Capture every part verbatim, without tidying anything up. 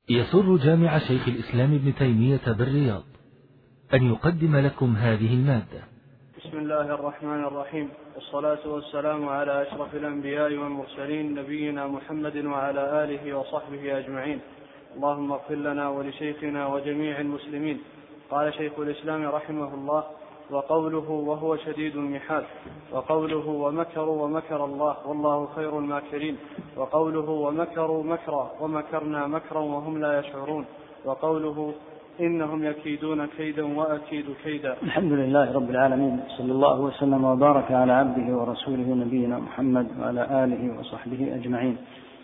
يسر جامع شيخ الإسلام ابن تيمية بالرياض أن يقدم لكم هذه المادة. بسم الله الرحمن الرحيم، والصلاة والسلام على أشرف الأنبياء والمرسلين نبينا محمد وعلى آله وصحبه أجمعين. اللهم اغفر لنا ولشيخنا وجميع المسلمين. قال شيخ الإسلام رحمه الله: وقوله وهو شديد المحال، وقوله ومكروا ومكر الله والله خير الماكرين، وقوله ومكروا مكرا ومكرنا مكرا وهم لا يشعرون، وقوله إنهم يكيدون كيدا وأكيد كيدا. الحمد لله رب العالمين، صلى الله وسلم وبارك على عبده ورسوله نبينا محمد وعلى آله وصحبه أجمعين.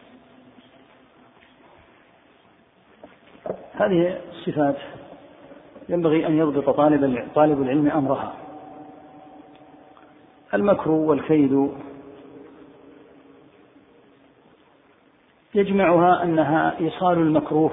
هذه الصفات ينبغي أن يضبط طالب طالب العلم أمرها. المكر والكيد يجمعها أنها إيصال المكروه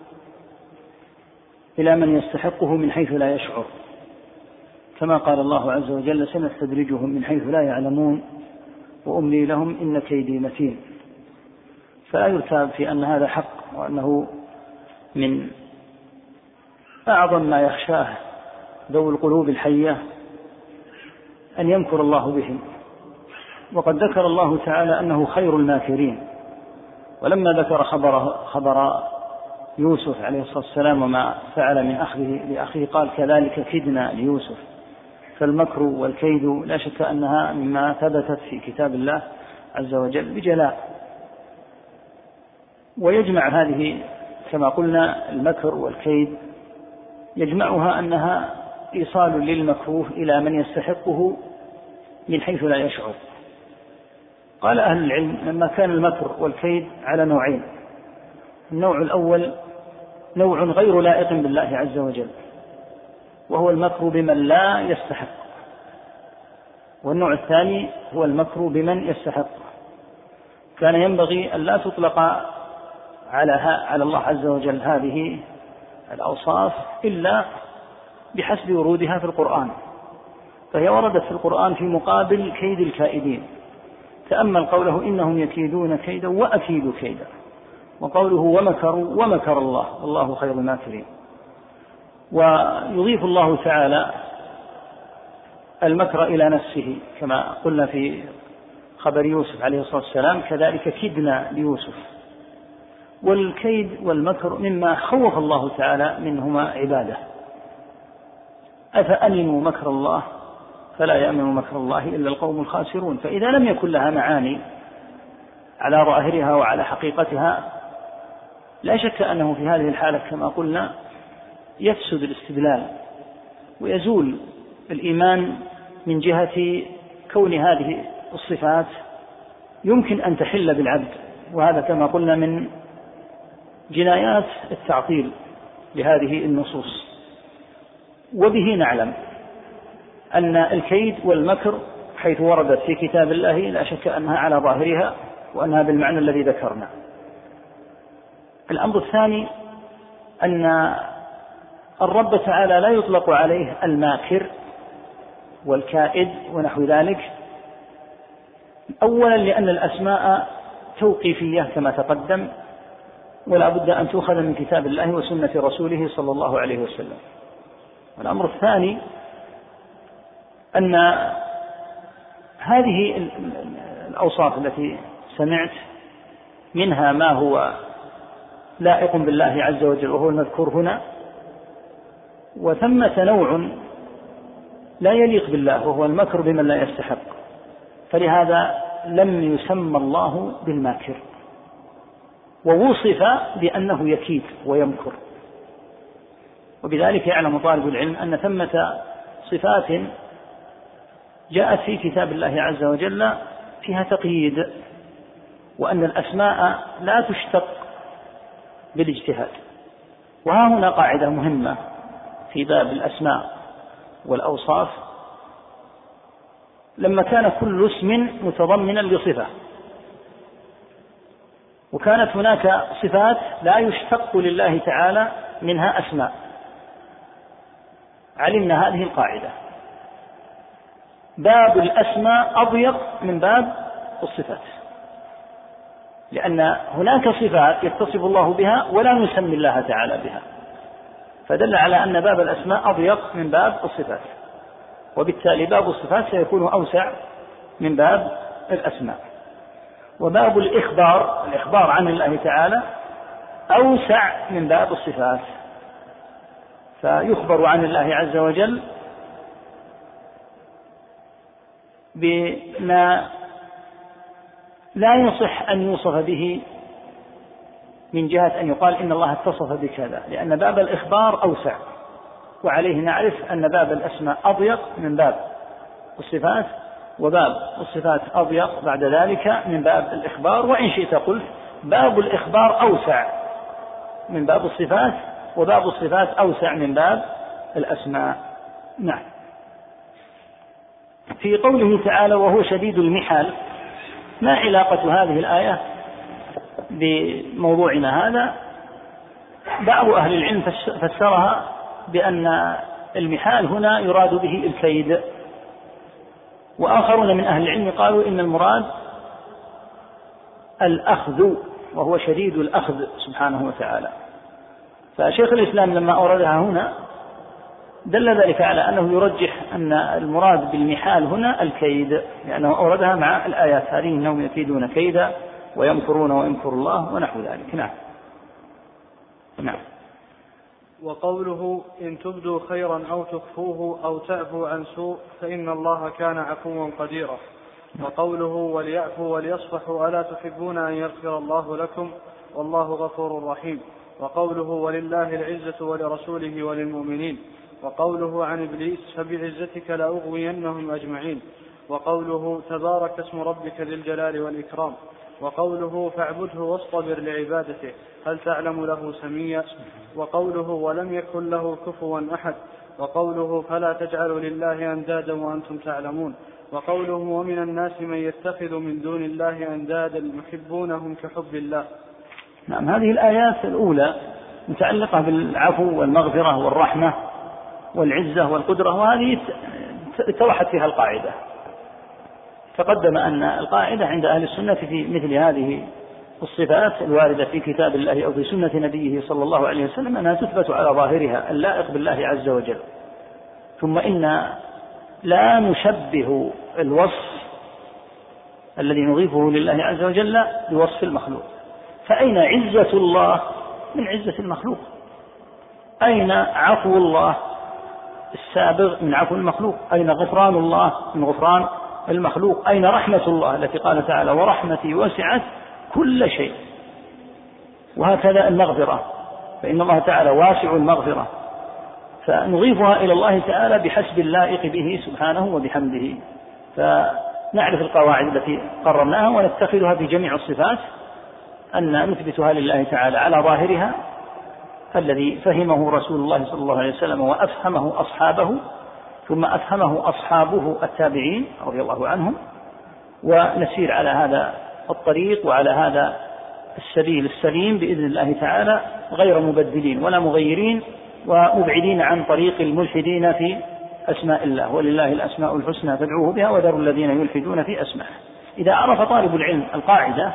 إلى من يستحقه من حيث لا يشعر، كما قال الله عز وجل: سنستدرجهم من حيث لا يعلمون وأملي لهم إن كيدي متين. فلا يرتاب في أن هذا حق، وأنه من أعظم ما يخشاه ذو القلوب الحية أن يمكر الله بهم. وقد ذكر الله تعالى أنه خير الماكرين، ولما ذكر خبر, خبر يوسف عليه الصلاة والسلام وما فعل من أخذه لأخيه قال: كذلك كدنا ليوسف. فالمكر والكيد لا شك أنها مما ثبتت في كتاب الله عز وجل بجلاء. ويجمع هذه كما قلنا المكر والكيد، يجمعها أنها إيصال للمكروه إلى من يستحقه من حيث لا يشعر. قال أهل العلم: لما كان المكر والكيد على نوعين: النوع الأول نوع غير لائق بالله عز وجل، وهو المكر بمن لا يستحق، والنوع الثاني هو المكر بمن يستحق. كان ينبغي أن لا تطلق على على الله عز وجل هذه الأوصاف إلا بحسب ورودها في القرآن، فهي وردت في القرآن في مقابل كيد الكائدين. تأمل قوله: إنهم يكيدون كيدا وأكيد كيدا، وقوله ومكروا ومكر الله والله خير الماكرين. ويضيف الله تعالى المكر إلى نفسه كما قلنا في خبر يوسف عليه الصلاة والسلام: كذلك كدنا ليوسف. والكيد والمكر مما خوف الله تعالى منهما عباده: أفأمنوا مكر الله فلا يأمن مكر الله إلا القوم الخاسرون. فإذا لم يكن لها معاني على ظاهرها وعلى حقيقتها، لا شك أنه في هذه الحالة كما قلنا يفسد الاستدلال ويزول الإيمان من جهة كون هذه الصفات يمكن أن تحل بالعبد، وهذا كما قلنا من جنايات التعطيل لهذه النصوص. وبه نعلم أن الكيد والمكر حيث وردت في كتاب الله لا شك أنها على ظاهرها وأنها بالمعنى الذي ذكرنا. الأمر الثاني أن الرب تعالى لا يطلق عليه الماكر والكائد ونحو ذلك، أولا لأن الأسماء توقيفية كما تقدم، ولا بد أن تؤخذ من كتاب الله وسنة رسوله صلى الله عليه وسلم. والأمر الثاني أن هذه الأوصاف التي سمعت منها ما هو لائق بالله عز وجل وهو المذكور هنا، وثمة نوع لا يليق بالله وهو المكر بمن لا يستحق، فلهذا لم يسمى الله بالماكر، ووصف بأنه يكيد ويمكر. وبذلك يعلم طالب العلم أن ثمة صفات جاءت في كتاب الله عز وجل فيها تقييد، وأن الأسماء لا تشتق بالاجتهاد. وها هنا قاعدة مهمة في باب الأسماء والأوصاف: لما كان كل اسم متضمنا لصفة، وكانت هناك صفات لا يشتق لله تعالى منها أسماء، علمنا هذه القاعدة: باب الأسماء أضيق من باب الصفات. لأن هناك صفات يتصف الله بها ولا نسمي الله تعالى بها، فدل على أن باب الأسماء أضيق من باب الصفات، وبالتالي باب الصفات سيكون أوسع من باب الأسماء. وباب الإخبار الإخبار عن الله تعالى أوسع من باب الصفات، فيخبر عن الله عز وجل بما لا يصح أن يوصف به من جهة أن يقال إن الله اتصف بكذا، لأن باب الإخبار أوسع، وعليه نعرف أن باب الأسماء أضيق من باب الصفات، وباب الصفات أضيق بعد ذلك من باب الإخبار. وإن شئت قلت باب الإخبار أوسع من باب الصفات، وباب الصفات أوسع من باب الأسماء. نعم. في قوله تعالى وهو شديد المحال، ما علاقة هذه الآية بموضوعنا هذا؟ بعض أهل العلم فسرها بأن المحال هنا يراد به الكيد، وآخرون من أهل العلم قالوا إن المراد الأخذ، وهو شديد الأخذ سبحانه وتعالى. فشيخ الإسلام لما أوردها هنا دل ذلك على أنه يرجح أن المراد بالمحال هنا الكيد، لأنه أوردها مع الآيات هذه إنهم يكيدون كيدا ويمكرون ويمكر الله ونحو ذلك. نعم. نعم. وقوله إن تبدوا خيرا أو تخفوه أو تعفوا عن سوء فإن الله كان عفوا قديرا. وقوله وليعفوا وليصفحوا ألا تحبون أن يغفر الله لكم والله غفور رحيم. وقوله ولله العزة ولرسوله وللمؤمنين. وقوله عن إبليس فبعزتك لأغوينهم أجمعين. وقوله تبارك اسم ربك ذي الجلال والإكرام. وقوله فاعبده واصطبر لعبادته هل تعلم له سميا. وقوله ولم يكن له كفوا أحد. وقوله فلا تجعلوا لله أندادا وأنتم تعلمون. وقوله ومن الناس من يتخذ من دون الله أندادا يحبونهم كحب الله. نعم. هذه الآيات الأولى متعلقة بالعفو والمغفرة والرحمة والعزة والقدرة، وهذه اتضحت فيها القاعدة. تقدم أن القاعدة عند أهل السنة في مثل هذه الصفات الواردة في كتاب الله أو في سنة نبيه صلى الله عليه وسلم أنها تثبت على ظاهرها اللائق بالله عز وجل. ثم إن لا نشبه الوصف الذي نضيفه لله عز وجل بوصف المخلوق. فأين عزة الله من عزة المخلوق؟ أين عفو الله السابغ من عفو المخلوق؟ أين غفران الله من غفران المخلوق؟ أين رحمة الله التي قال تعالى ورحمتي وسعت كل شيء؟ وهكذا المغفرة، فإن الله تعالى واسع المغفرة، فنضيفها إلى الله تعالى بحسب اللائق به سبحانه وبحمده. فنعرف القواعد التي قررناها ونتخذها في جميع الصفات، أن نثبتها لله تعالى على ظاهرها الذي فهمه رسول الله صلى الله عليه وسلم وأفهمه أصحابه، ثم أفهمه أصحابه التابعين رضي الله عنهم، ونسير على هذا الطريق وعلى هذا السبيل السليم بإذن الله تعالى، غير مبدلين ولا مغيرين ومبعدين عن طريق الملحدين في أسماء الله. ولله الأسماء الحسنى فادعوه بها وذروا الذين يلحدون في أسمائه. إذا عرف طالب العلم القاعدة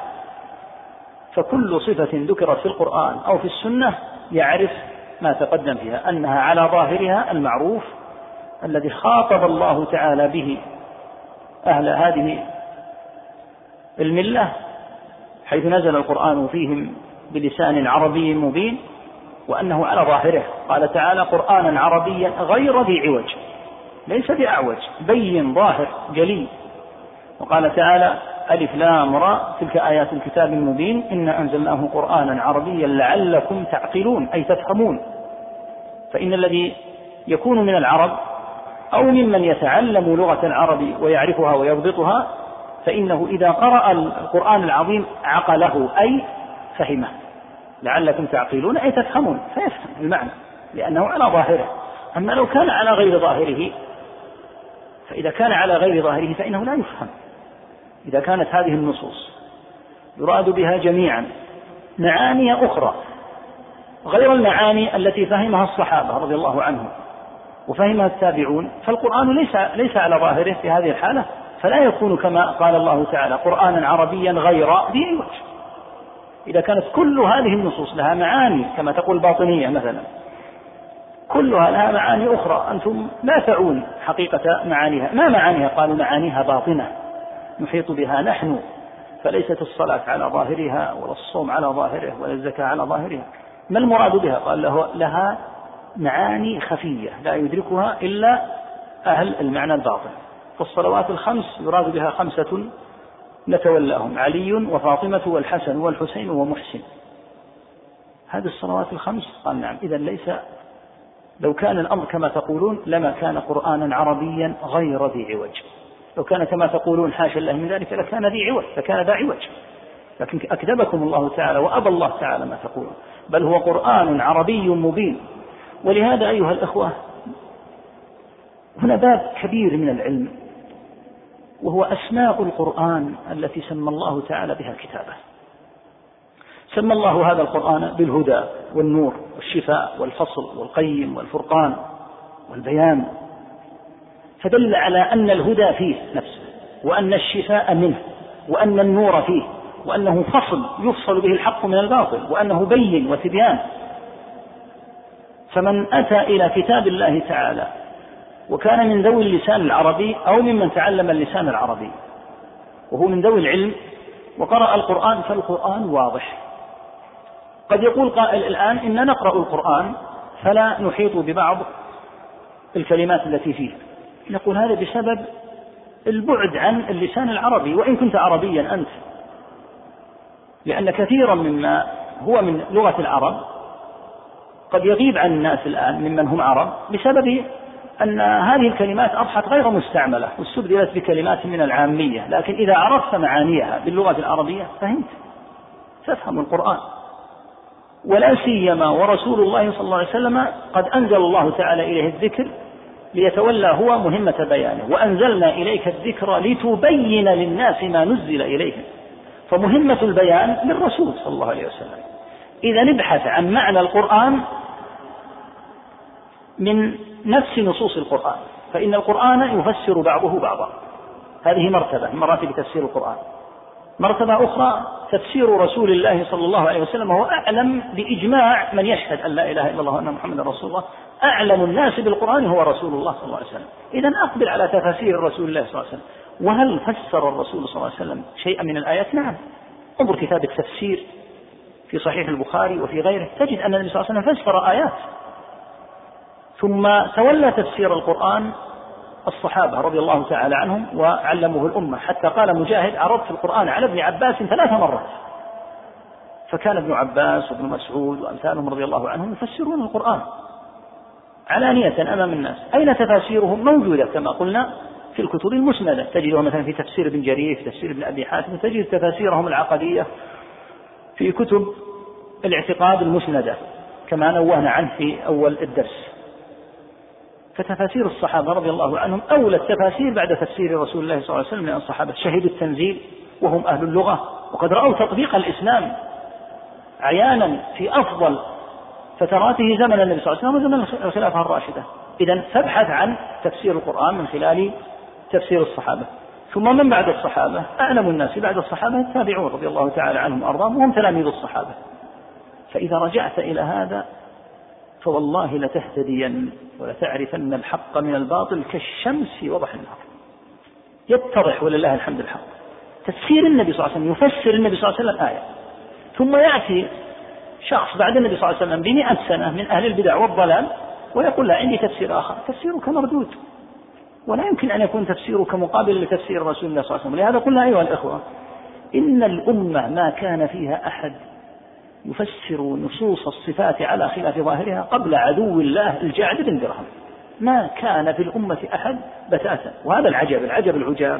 فكل صفة ذكرت في القرآن أو في السنة يعرف ما تقدم فيها، أنها على ظاهرها المعروف الذي خاطب الله تعالى به أهل هذه الملة حيث نزل القرآن فيهم بلسان عربي مبين، وأنه على ظاهره. قال تعالى قرآنا عربيا غير ذي عوج، ليس بأعوج، بين ظاهر جلي. وقال تعالى ألف لام را تلك آيات الكتاب المبين إنا أنزلناه قرآنا عربيا لعلكم تعقلون، أي تفهمون. فإن الذي يكون من العرب أو ممن يتعلم لغة العرب ويعرفها ويضبطها، فإنه إذا قرأ القرآن العظيم عقله أي فهمه. لعلكم تعقلون أي تفهمون، فيفهم المعنى لأنه على ظاهره. أما لو كان على غير ظاهره، فإذا كان على غير ظاهره فإنه لا يفهم. إذا كانت هذه النصوص يراد بها جميعا معاني أخرى غير المعاني التي فهمها الصحابة رضي الله عنهم وفهمها التابعون، فالقرآن ليس ليس على ظاهره في هذه الحالة، فلا يكون كما قال الله تعالى قرآنا عربيا غير ذي عوج، إذا كانت كل هذه النصوص لها معاني كما تقول الباطنية مثلا، كلها لها معاني أخرى أنتم لا تعون حقيقة معانيها. ما معانيها؟ قالوا معانيها باطنة نحيط بها نحن، فليست الصلاة على ظاهرها ولا الصوم على ظاهره ولا الزكاة على ظاهرها. ما المراد بها؟ قال له لها معاني خفية لا يدركها إلا أهل المعنى الباطن. فالصلوات الخمس يراد بها خمسة نتولاهم، علي وفاطمة والحسن والحسين ومحسن. هذه الصلوات الخمس. قال نعم. إذن ليس، لو كان الأمر كما تقولون لما كان قرآنا عربيا غير ذي عوج. لو كان كما تقولون حاشا الله من ذلك لكان ذي عوج، لكان ذا عوج. لكن أكذبكم الله تعالى وأبى الله تعالى ما تقولون، بل هو قرآن عربي مبين. ولهذا أيها الأخوة هنا باب كبير من العلم، وهو أسماء القرآن التي سمى الله تعالى بها كتابه. سمى الله هذا القرآن بالهدى والنور والشفاء والفصل والقيم والفرقان والبيان، فدل على أن الهدى فيه نفسه، وأن الشفاء منه، وأن النور فيه، وأنه فصل يفصل به الحق من الباطل، وأنه بين وتبيان. فمن أتى إلى كتاب الله تعالى وكان من ذوي اللسان العربي أو ممن تعلم اللسان العربي وهو من ذوي العلم وقرأ القرآن، فالقرآن واضح. قد يقول قائل الآن إن نقرأ القرآن فلا نحيط ببعض الكلمات التي فيه. نقول هذا بسبب البعد عن اللسان العربي، وإن كنت عربيا أنت، لأن كثيرا مما هو من لغة العرب قد يغيب عن الناس الآن ممن هم عرب بسبب أن هذه الكلمات أصبحت غير مستعملة واستبدلت بكلمات من العامية. لكن إذا عرفت معانيها باللغة العربية فهمت، تفهم القرآن. ولا سيما ورسول الله صلى الله عليه وسلم قد أنزل الله تعالى إليه الذكر ليتولى هو مهمة بيانه، وأنزلنا إليك الذكر لتبين للناس ما نزل إليهم. فمهمة البيان للرسول صلى الله عليه وسلم. إذا نبحث عن معنى القرآن من نفس نصوص القرآن، فإن القرآن يفسر بعضه بعضا. هذه مرتبة من مراتب تفسير القرآن. مرتبة أخرى تفسير رسول الله صلى الله عليه وسلم، وهو أعلم بإجماع من يشهد أن لا إله إلا الله وأن محمدا رسول الله. أعلم الناس بالقرآن هو رسول الله صلى الله عليه وسلم. إذن أقبل على تفاسير رسول الله صلى الله عليه وسلم. وهل فسر الرسول صلى الله عليه وسلم شيئا من الآيات؟ نعم. انظر كتاب التفسير في صحيح البخاري وفي غيره تجد أن النبي صلى الله عليه وسلم فسر آيات. ثم تولى تفسير القرآن الصحابة رضي الله تعالى عنهم وعلموه الأمة، حتى قال مجاهد عرضت القرآن على ابن عباس ثلاث مرات. فكان ابن عباس وابن مسعود وأمثالهم رضي الله عنهم يفسرون القرآن علانية أمام الناس. أين تفاسيرهم؟ موجودة كما قلنا في الكتب المسندة، تجدها مثلا في تفسير ابن جرير، في تفسير ابن أبي حاتم، تجد تفاسيرهم العقدية في كتب الاعتقاد المسندة كما نوهنا عنه في أول الدرس. فتفاسير الصحابة رضي الله عنهم أولى التفاسير بعد تفسير رسول الله صلى الله عليه وسلم، لأن الصحابة شهدوا التنزيل وهم أهل اللغة، وقد رأوا تطبيق الإسلام عيانا في أفضل فتراته زمن النبي صلى الله عليه وسلم وزمن الخلافة الراشدة. إذن فابحث عن تفسير القرآن من خلال تفسير الصحابة. ثم من بعد الصحابة أعلم الناس بعد الصحابة التابعون رضي الله تعالى عنهم وأرضاهم، وهم تلاميذ الصحابة. فإذا رجعت إلى هذا فوالله لتهتدين ولتعرفن الحق من الباطل كالشمس في وضح النهار. يتضح ولله الحمد الحق. تفسير النبي صلى الله عليه وسلم، يفسر النبي صلى الله عليه وسلم آية، ثم يأتي شخص بعد النبي صلى الله عليه وسلم بمئة سنة من أهل البدع والضلال ويقول لا عندي تفسير آخر. تفسيرك مردود، ولا يمكن أن يكون تفسيرك مقابل لتفسير رسول الله صلى الله عليه وسلم. لهذا قلنا أيها الإخوة إن الأمة ما كان فيها أحد يفسر نصوص الصفات على خلاف ظاهرها قبل عدو الله الجعد بن درهم. ما كان في الأمة أحد بتاتا. وهذا العجب العجب العجاب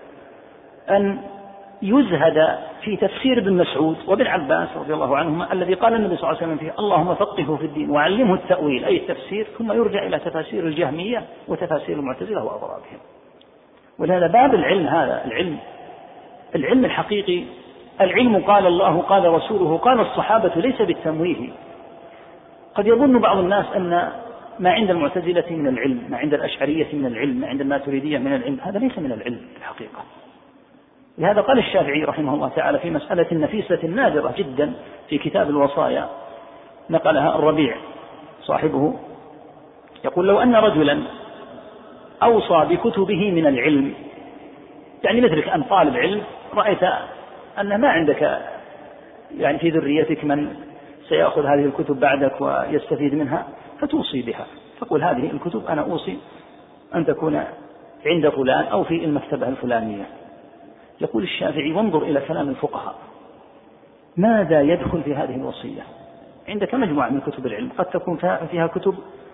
أن يزهد في تفسير ابن مسعود وابن عباس رضي الله عنهما الذي قال النبي صلى الله عليه وسلم فيه اللهم فقهه في الدين وعلمه التأويل أي التفسير، ثم يرجع إلى تفاسير الجهمية وتفاسير المعتزلة وأضرابهم. ولهذا باب العلم، هذا العلم العلم الحقيقي، العلم قال الله قال رسوله قال الصحابة، ليس بالتمويه. قد يظن بعض الناس أن ما عند المعتزلة من العلم، ما عند الأشعرية من العلم، ما عند الماتريدية من العلم. هذا ليس من العلم الحقيقة. لهذا قال الشافعي رحمه الله تعالى في مسألة نفيسة نادرة جدا في كتاب الوصايا، نقلها الربيع صاحبه، يقول: لو أن رجلا أوصى بكتبه من العلم، يعني مثلك أن طالب علم رأيت أن ما عندك يعني في ذريتك من سيأخذ هذه الكتب بعدك ويستفيد منها، فتوصي بها، تقول: هذه الكتب أنا أوصي أن تكون عند فلان أو في المكتبة الفلانية. يقول الشافعي: وانظر إلى كلام الفقهاء، ماذا يدخل في هذه الوصية؟ عندك مجموعة من كتب العلم، قد تكون فيها كتب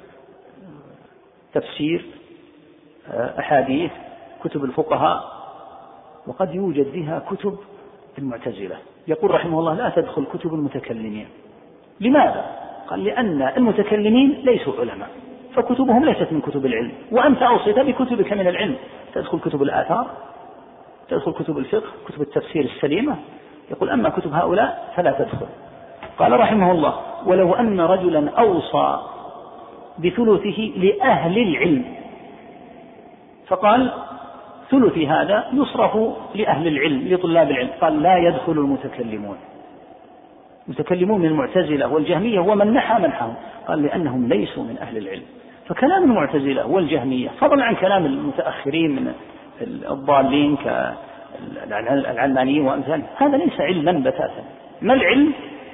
تفسير، أحاديث، كتب الفقهاء، وقد يوجد فيها كتب المعتزلة. يقول رحمه الله: لا تدخل كتب المتكلمين. لماذا؟ قال: لأن المتكلمين ليسوا علماء، فكتبهم ليست من كتب العلم، وأنت أوصيت بكتبك من العلم، تدخل كتب الآثار، تدخل كتب الفقه، كتب التفسير السليمة. يقول: أما كتب هؤلاء فلا تدخل. قال رحمه الله: ولو أن رجلا أوصى بثلثه لأهل العلم، فقال: ثلثي هذا يصرف لأهل العلم لطلاب العلم، قال: لا يدخل المتكلمون. المتكلمون من المعتزلة والجهمية ومن نحى منحهم، قال: لأنهم ليسوا من أهل العلم. فكلام المعتزلة والجهمية فضلا عن كلام المتأخرين من الضالين كالعلمانيين وأمثالهم، هذا ليس علما بتاتا. ما العلم؟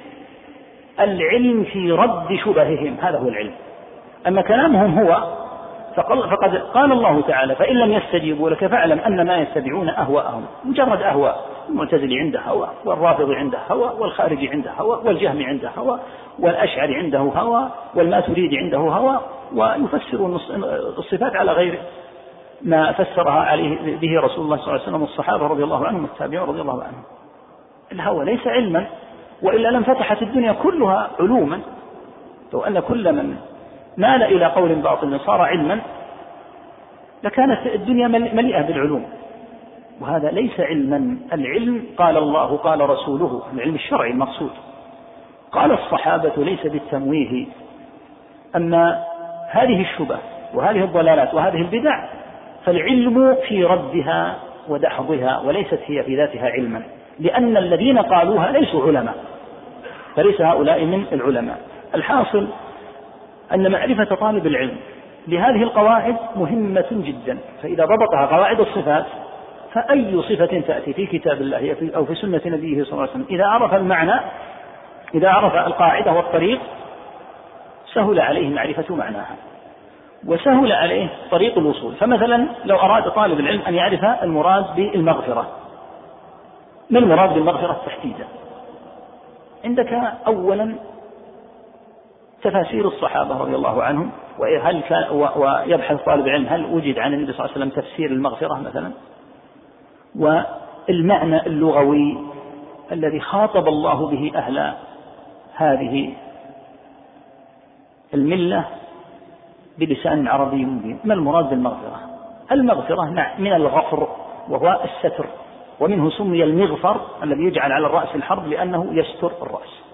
العلم في رد شبههم، هذا هو العلم. أما كلامهم هو فقد قال الله تعالى: فإن لم يستجيبوا لك فاعلم أن ما يتبعون أهواءهم، مجرد أهواء. المعتزلي عنده هوى، والرافضي عنده هوى، والخارجي عنده هوى، والجهمي عنده هوى، والأشعري عنده هوى، والماتريدي عنده هوى، ويفسرون الصفات على غير ما فسرها عليه به رسول الله صلى الله عليه وسلم والصحابة رضي الله عنهم والتابعين رضي الله عنهم. الهوى ليس علما، وإلا لم فتحت الدنيا كلها علوما. لو أن كل من مال إلى قول باطل صار علما لكانت الدنيا مليئة بالعلوم، وهذا ليس علما. العلم قال الله قال رسوله، العلم الشرعي المقصود. قال الصحابة ليس بالتمويه. أما هذه الشبه وهذه الضلالات وهذه البدع فالعلم في ردها ودحضها، وليست هي في ذاتها علما، لأن الذين قالوها ليسوا علماء، فليس هؤلاء من العلماء. الحاصل أن معرفة طالب العلم لهذه القواعد مهمة جدا، فإذا ضبطها قواعد الصفات فأي صفة تأتي في كتاب الله أو في سنة نبيه صلى الله عليه وسلم، إذا عرف المعنى، إذا عرف القاعدة والطريق، سهل عليه معرفة معناها وسهل عليه طريق الوصول. فمثلا لو أراد طالب العلم أن يعرف المراد بالمغفرة، ما المراد بالمغفرة تحديدا؟ عندك أولا تفاسير الصحابة رضي الله عنهم، وهل كان ويبحث طالب العلم هل وجد عن النبي صلى الله عليه وسلم تفسير المغفرة مثلا، والمعنى اللغوي الذي خاطب الله به أهل هذه الملة بلسان عربي مبين. ما المراد بالمغفرة؟ المغفرة من الغفر وهو الستر، ومنه سمي المغفر الذي يجعل على الرأس الحرب لأنه يستر الرأس.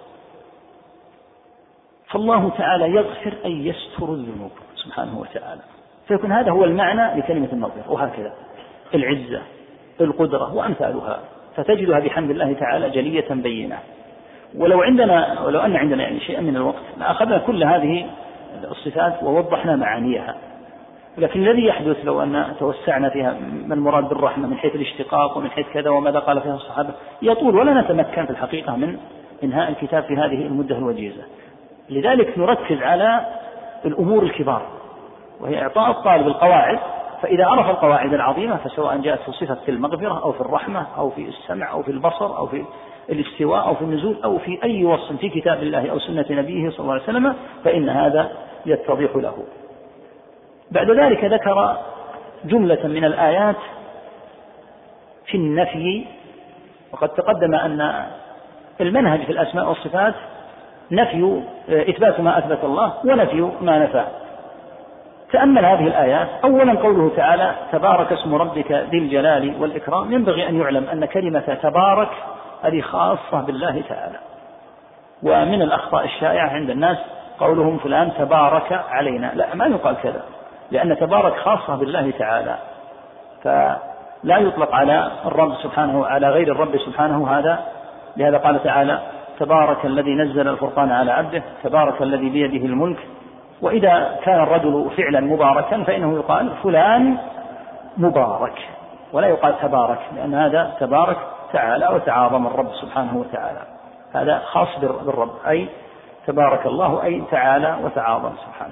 فالله تعالى يغفر أي يستر الذنوب سبحانه وتعالى، فيكون هذا هو المعنى لكلمة المغفرة. وهكذا العزة، القدرة وأمثالها، فتجدها بحمد الله تعالى جلية بينة. ولو عندنا ولو أن عندنا يعني شيء من الوقت لأخذنا كل هذه الصفات ووضحنا معانيها، لكن الذي يحدث لو أن توسعنا فيها ما المراد بالرحمة من حيث الاشتقاق ومن حيث كذا وماذا قال فيها الصحابة يطول، ولا نتمكن في الحقيقة من إنهاء الكتاب في هذه المدة الوجيزة. لذلك نركز على الأمور الكبار، وهي إعطاء الطالب القواعد، فإذا عرف القواعد العظيمة فسواء جاءت في صفة المغفرة أو في الرحمة أو في السمع أو في البصر أو في الاستواء أو في النزول أو في أي وصف في كتاب الله أو سنة نبيه صلى الله عليه وسلم، فإن هذا يتضح له. بعد ذلك ذكر جملة من الآيات في النفي، وقد تقدم أن المنهج في الأسماء والصفات نفي إثبات ما أثبت الله ونفي ما نفى. تأمل هذه الآيات. أولا قوله تعالى تبارك اسم ربك ذي الجلال والإكرام، ينبغي أن يعلم أن كلمة تبارك هذه خاصة بالله تعالى، ومن الأخطاء الشائعة عند الناس قولهم فلان تبارك علينا، لا، ما يقال كذا، لأن تبارك خاصة بالله تعالى. لا يطلق على الرب سبحانه على غير الرب سبحانه هذا. لهذا قال تعالى تبارك الذي نزل الفرقان على عبده، تبارك الذي بيده الملك. وإذا كان الرجل فعلا مباركا فإنه يقال فلان مبارك، ولا يقال تبارك، لأن هذا تبارك تعالى وتعاظم الرب سبحانه وتعالى، هذا خاص بالرب، أي تبارك الله أي تعالى وتعاظم سبحانه.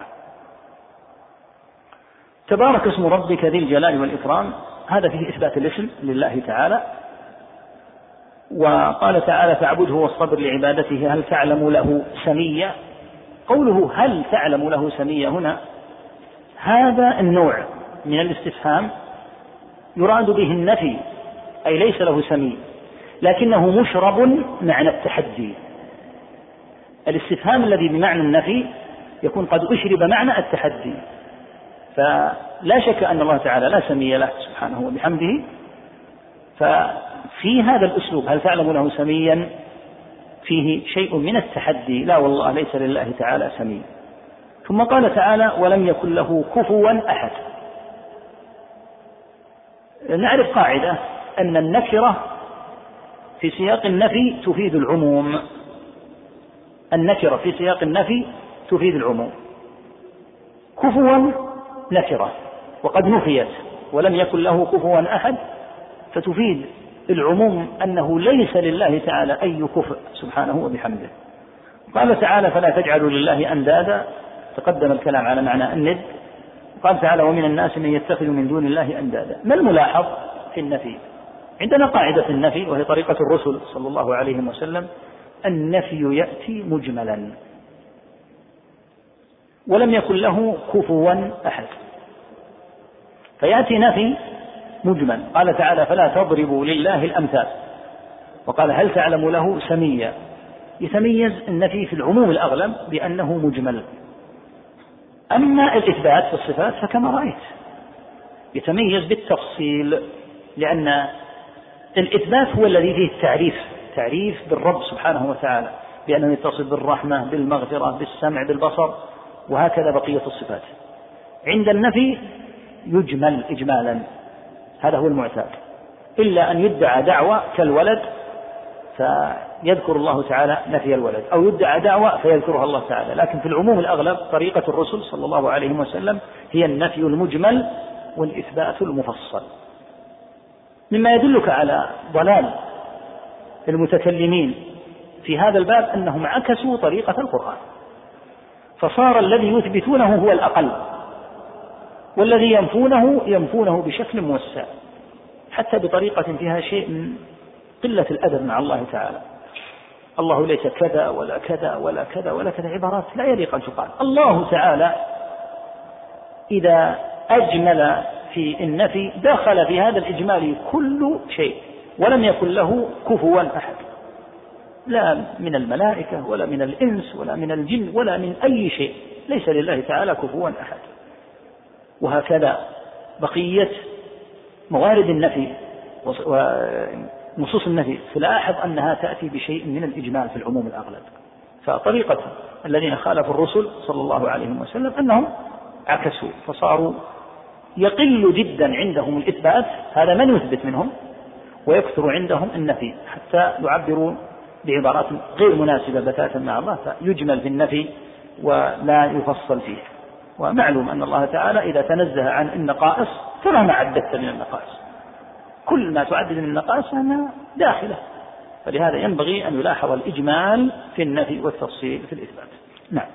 تبارك اسم ربك ذي الجلال والإكرام، هذا فيه إثبات الاسم لله تعالى. وقال تعالى فاعبده واصطبر لعبادته هل تعلم له سميا. قوله هل تعلم له سميا هنا هذا النوع من الاستفهام يراد به النفي، أي ليس له سمي، لكنه مشرب معنى التحدي. الاستفهام الذي بمعنى النفي يكون قد أشرب معنى التحدي، فلا شك أن الله تعالى لا سمي له سبحانه وبحمده. ففي هذا الأسلوب هل تعلم له سميا فيه شيء من التحدي، لا والله ليس لله تعالى سمي. ثم قال تعالى ولم يكن له كفوا أحد. نعرف قاعدة أن النكرة في سياق النفي تفيد العموم، النكرة في سياق النفي تفيد العموم. كفوا نكرة وقد نفيت ولم يكن له كفوا أحد، فتفيد العموم أنه ليس لله تعالى أي كفء سبحانه وبحمده. قال تعالى فلا تجعلوا لله أندادا، تقدم الكلام على معنى الند. قال تعالى ومن الناس من يتخذ من دون الله أندادا. ما الملاحظ في النفي؟ عندنا قاعدة في النفي وهي طريقة الرسل صلى الله عليه وسلم، النفي يأتي مجملا ولم يكن له كفوا أحد، فيأتي نفي مجمل. قال تعالى فلا تضربوا لله الأمثال، وقال هل تعلم له سميا. يتميز النفي في العموم الأغلب بأنه مجمل. أما الإثبات في الصفات فكما رأيت يتميز بالتفصيل، لأن الإثبات هو الذي فيه التعريف، تعريف بالرب سبحانه وتعالى بأنه يتصل بالرحمة بالمغفرة بالسمع بالبصر، وهكذا بقية الصفات. عند النفي يجمل إجمالا، هذا هو المعتاد، إلا أن يدعى دعوة كالولد فيذكر الله تعالى نفي الولد، أو يدعى دعوة فيذكرها الله تعالى. لكن في العموم الأغلب طريقة الرسل صلى الله عليه وسلم هي النفي المجمل والإثبات المفصل. مما يدلك على ضلال المتكلمين في هذا الباب أنهم عكسوا طريقة القرآن، فصار الذي يثبتونه هو الأقل، والذي ينفونه ينفونه بشكل موسع، حتى بطريقة فيها شيء من قلة الأدب مع الله تعالى. الله ليس كذا ولا كذا ولا كذا ولا كذا، عبارات لا يليق أن تقال. الله تعالى إذا أجمل في النفي دخل في هذا الإجمال كل شيء، ولم يكن له كفوا أحد، لا من الملائكة ولا من الإنس ولا من الجن ولا من أي شيء، ليس لله تعالى كفوا أحد. وهكذا بقية موارد النفي ونصوص النفي تلاحظ أنها تأتي بشيء من الإجمال في العموم الأغلب. فطريقة الذين خالفوا الرسل صلى الله عليه وسلم أنهم عكسوا، فصاروا يقل جدا عندهم الإثبات، هذا من يثبت منهم، ويكثر عندهم النفي، حتى يعبروا بعبارات غير مناسبة بتاتا مع الله، فيجمل في النفي ولا يفصل فيه. ومعلوم أن الله تعالى إذا تنزه عن النقائص فمهما عددت من النقائص، كل ما تعدد من النقائص أنها داخلة، فلهذا ينبغي أن يلاحظ الإجمال في النفي والتفصيل في الإثبات. نعم.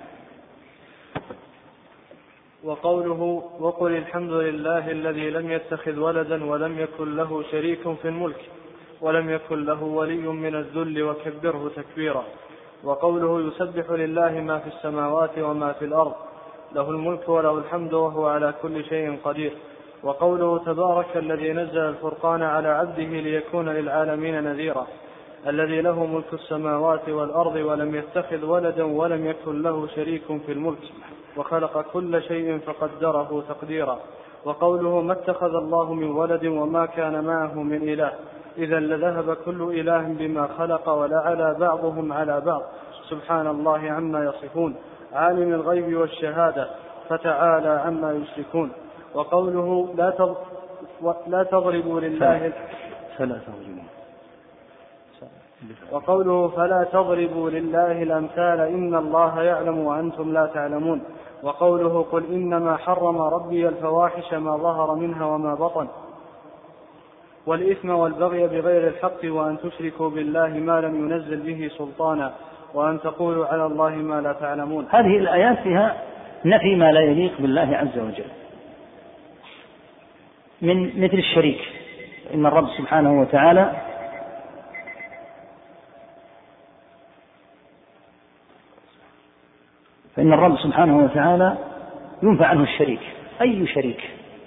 وقوله وقل الحمد لله الذي لم يتخذ ولدا ولم يكن له شريك في الملك ولم يكن له ولي من الذل وكبره تكبيرا. وقوله يسبح لله ما في السماوات وما في الأرض له الملك وله الحمد وهو على كل شيء قدير. وقوله تبارك الذي نزل الفرقان على عبده ليكون للعالمين نذيرا الذي له ملك السماوات والأرض ولم يتخذ ولدا ولم يكن له شريك في الملك وخلق كل شيء فقدره تقديرا. وقوله ما اتخذ الله من ولد وما كان معه من إله إذا لذهب كل إله بما خلق ولعلى بعضهم على بعض سبحان الله عما يصفون عالم الغيب والشهادة فتعالى عما يشركون. وقوله لا لا تضربوا لله فلا تضربوا. وقوله فلا تضربوا لله الأمثال إن الله يعلم وأنتم لا تعلمون. وقوله قل إنما حرم ربي الفواحش ما ظهر منها وما بطن والإثم والبغي بغير الحق وأن تشركوا بالله ما لم ينزل به سلطانا وأن تقولوا على الله ما لا تعلمون. هذه الآيات فيها نفي ما لا يليق بالله عز وجل من مثل الشريك. إن الرب سبحانه وتعالى فإن الرب سبحانه وتعالى ينفع عنه الشريك، أي شريك،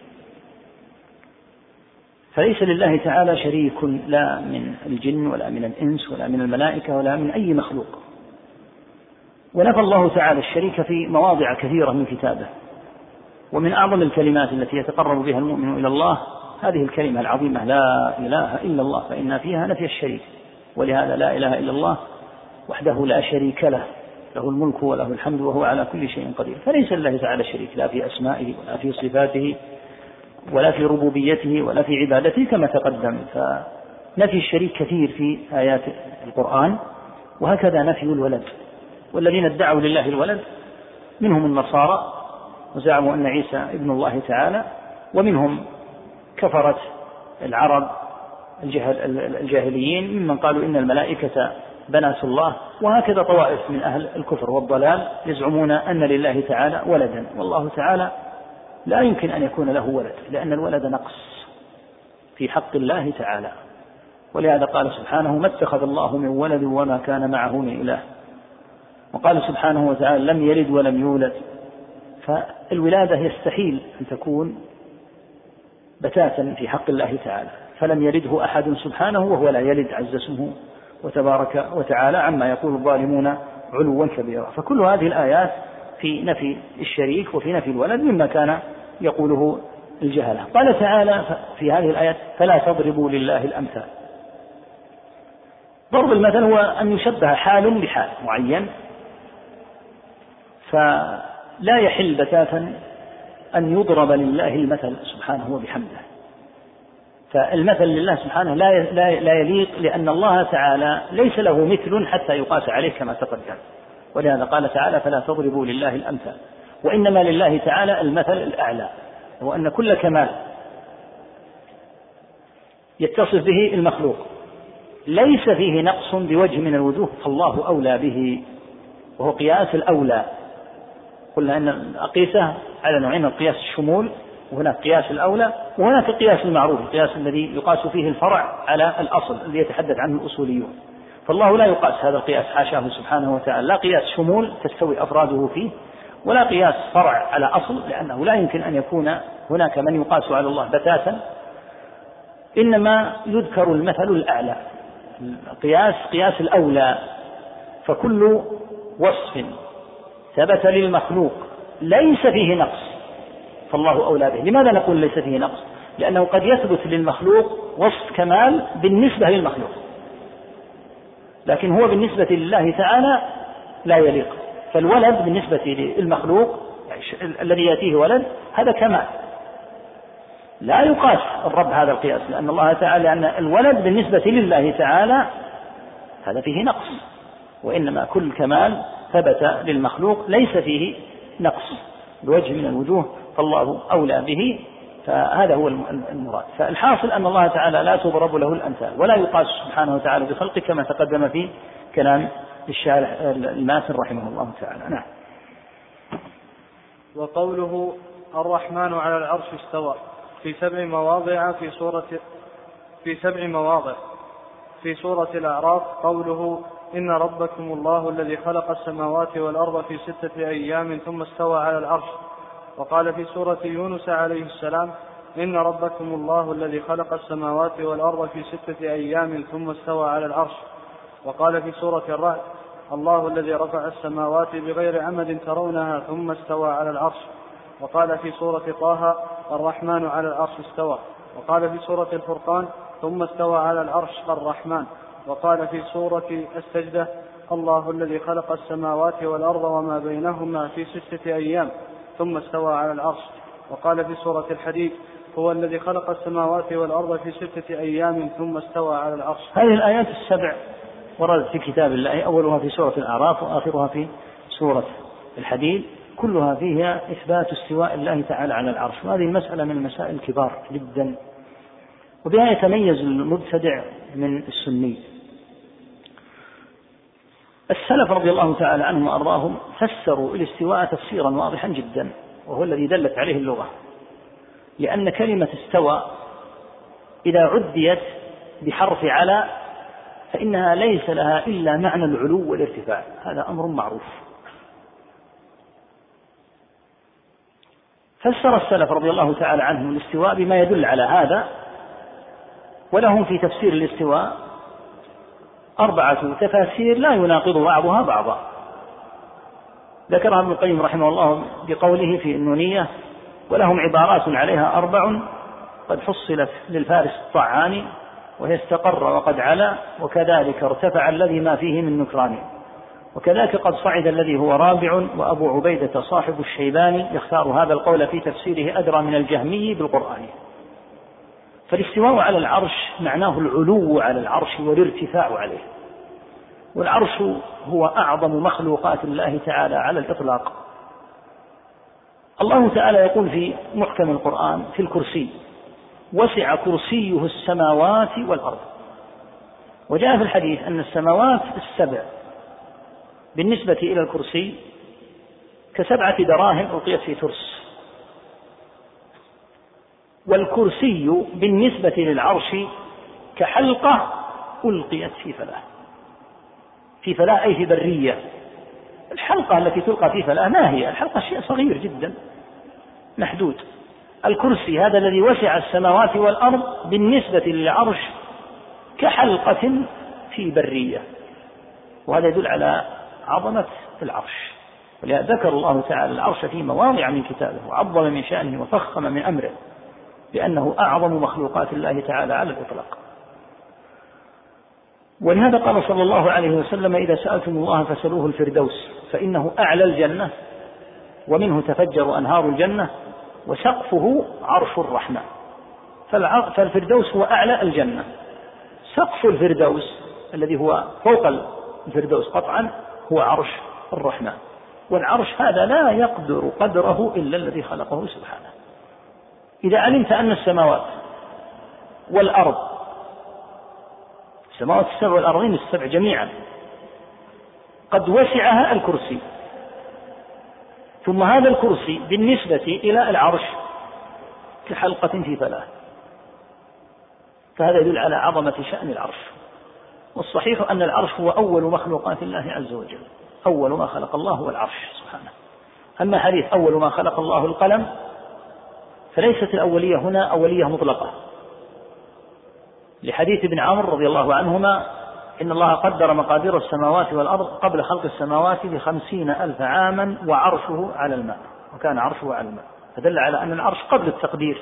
فليس لله تعالى شريك لا من الجن ولا من الإنس ولا من الملائكة ولا من أي مخلوق. ونفى الله تعالى الشريك في مواضع كثيرة من كتابه، ومن أعظم الكلمات التي يتقرب بها المؤمن إلى الله هذه الكلمة العظيمة لا إله إلا الله، فإن فيها نفي الشريك، ولهذا لا إله إلا الله وحده لا شريك له، له الملك وله الحمد وهو على كل شيء قدير. فليس لله تعالى شريك لا في أسمائه ولا في صفاته ولا في ربوبيته ولا في عبادته كما تقدم. فنفي الشريك كثير في آيات القرآن، وهكذا نفي الولد. والذين ادعوا لله الولد منهم النصارى وزعموا أن عيسى ابن الله تعالى، ومنهم كفرة العرب الجاهليين ممن قالوا إن الملائكة بنات الله، وهكذا طوائف من أهل الكفر والضلال يزعمون أن لله تعالى ولدا، والله تعالى لا يمكن أن يكون له ولد، لأن الولد نقص في حق الله تعالى. ولهذا قال سبحانه ما اتخذ الله من ولد وما كان معه من إله. وقال سبحانه وتعالى لم يلد ولم يولد. فالولادة يستحيل أن تكون بتاتا في حق الله تعالى، فلم يلده أحد سبحانه وهو لا يلد عز اسمه وتبارك وتعالى عما يقول الظالمون علوا كبيرا. فكل هذه الآيات في نفي الشريك وفي نفي الولد مما كان يقوله الجهلة. قال تعالى في هذه الآيات فلا تضربوا لله الأمثال. ضرب المثل هو أن يشبه حال بحال معين، فلا يحل بتاتا أن يضرب لله المثل سبحانه وبحمده. فالمثل لله سبحانه لا لا يليق، لأن الله تعالى ليس له مثل حتى يقاس عليه كما تقدم. ولهذا قال تعالى فلا تضربوا لله الأمثال. وإنما لله تعالى المثل الأعلى، هو أن كل كمال يتصف به المخلوق ليس فيه نقص بوجه من الوجوه فالله أولى به، وهو قياس الأولى. قلنا أن القياسة على نوعين: القياس الشمول وهناك قياس الأولى، وهناك القياس المعروف، القياس الذي يقاس فيه الفرع على الأصل الذي يتحدث عنه الأصوليون. فالله لا يقاس هذا القياس حاشاه سبحانه وتعالى، لا قياس شمول تستوي أفراده فيه، ولا قياس فرع على أصل، لأنه لا يمكن أن يكون هناك من يقاس على الله بتاتا. إنما يذكر المثل الأعلى، القياس قياس الأولى. فكل وصف ثبت للمخلوق ليس فيه نقص فالله أولى به. لماذا نقول ليس فيه نقص؟ لأنه قد يثبت للمخلوق وصف كمال بالنسبة للمخلوق، لكن هو بالنسبة لله تعالى لا يليق. فالولد بالنسبة للمخلوق الذي يأتيه ولد هذا كمال، لا يقاس الرب هذا القياس، لأن الله تعالى لأن الولد بالنسبة لله تعالى هذا فيه نقص، وإنما كل كمال ثبت للمخلوق ليس فيه نقص بوجه من الوجوه فالله أولى به. فهذا هو المراد. فالحاصل أن الله تعالى لا تضرب له الأمثال ولا يقاس سبحانه وتعالى بخلقه كما تقدم في كلام الشارح الماتن رحمه الله تعالى. نعم. وقوله الرحمن على العرش استوى في سبع مواضع في سورة في سبع مواضع في سورة الأعراف. قوله إن ربكم الله الذي خلق السماوات والأرض في ستة أيام ثم استوى على العرش. وقال في سورة يونس عليه السلام إن ربكم الله الذي خلق السماوات والأرض في ستة أيام ثم استوى على العرش. وقال في سورة الرعد الله الذي رفع السماوات بغير عمد ترونها ثم استوى على العرش. وقال في سورة طه الرحمن على العرش استوى. وقال في سورة الفرقان ثم استوى على العرش الرحمن. وقال في سورة السجدة الله الذي خلق السماوات والأرض وما بينهما في ستة أيام ثم استوى على العرش. وقال في سورة الحديد هو الذي خلق السماوات والأرض في ستة أيام ثم استوى على العرش. هذه الآيات السبع وردت في كتاب الله، أولها في سورة الأعراف وآخرها في سورة الحديد، كلها فيها إثبات استواء الله تعالى على العرش، وهذه المسألة من المسائل الكبار جدا، وبها يتميز المبتدع من السني. السلف رضي الله تعالى عنهم وأرضاهم فسروا الاستواء تفسيرا واضحا جدا، وهو الذي دلت عليه اللغة، لأن كلمة استوى إذا عديت بحرف على فإنها ليس لها إلا معنى العلو والارتفاع، هذا أمر معروف. فسر السلف رضي الله تعالى عنهم الاستواء بما يدل على هذا، ولهم في تفسير الاستواء أربعة تفاسير لا يناقض بعضها بعضا، ذكرها ابن القيم رحمه الله بقوله في النونية: ولهم عبارات عليها أربع قد حصلت للفارس الطعاني، وهي استقر وقد علا، وكذلك ارتفع الذي ما فيه من نكران، وكذلك قد صعد الذي هو رابع، وأبو عبيدة صاحب الشيباني يختار هذا القول في تفسيره أدرى من الجهمي بالقرآن. فالاستواء على العرش معناه العلو على العرش والارتفاع عليه، والعرش هو أعظم مخلوقات الله تعالى على الإطلاق. الله تعالى يقول في محكم القرآن في الكرسي: وسع كرسيه السماوات والأرض. وجاء في الحديث أن السماوات السبع بالنسبة إلى الكرسي كسبعة دراهم ألقيت في ترس، والكرسي بالنسبة للعرش كحلقة ألقيت في فلاة. في فلاة أي في برية. الحلقة التي تلقى في فلاة ما هي؟ الحلقة شيء صغير جدا محدود. الكرسي هذا الذي وسع السماوات والأرض بالنسبة للعرش كحلقة في برية، وهذا يدل على عظمة العرش. ولهذا ذكر الله تعالى العرش في مواضع من كتابه، وعظم من شأنه وفخم من أمره، لأنه أعظم مخلوقات الله تعالى على الإطلاق. ولهذا قال صلى الله عليه وسلم: إذا سألتم الله فسألوه الفردوس، فإنه أعلى الجنة ومنه تفجر أنهار الجنة وسقفه عرش الرحمن. فالفردوس هو أعلى الجنة، سقف الفردوس الذي هو فوق الفردوس قطعا هو عرش الرحمن، والعرش هذا لا يقدر قدره إلا الذي خلقه سبحانه. إذا علمت أن السماوات والأرض، السماوات السبع والأرضين السبع جميعا، قد وسعها الكرسي، ثم هذا الكرسي بالنسبة إلى العرش كحلقة في فلاة، فهذا يدل على عظمة شأن العرش. والصحيح أن العرش هو أول مخلوقات الله عز وجل، أول ما خلق الله هو العرش سبحانه. أما حديث أول ما خلق الله القلم فليست الأولية هنا أولية مطلقة، لحديث ابن عمرو رضي الله عنهما: إن الله قدر مقادير السماوات والأرض قبل خلق السماوات بخمسين ألف عاما وعرشه على الماء، وكان عرشه على الماء، فدل على أن العرش قبل التقدير.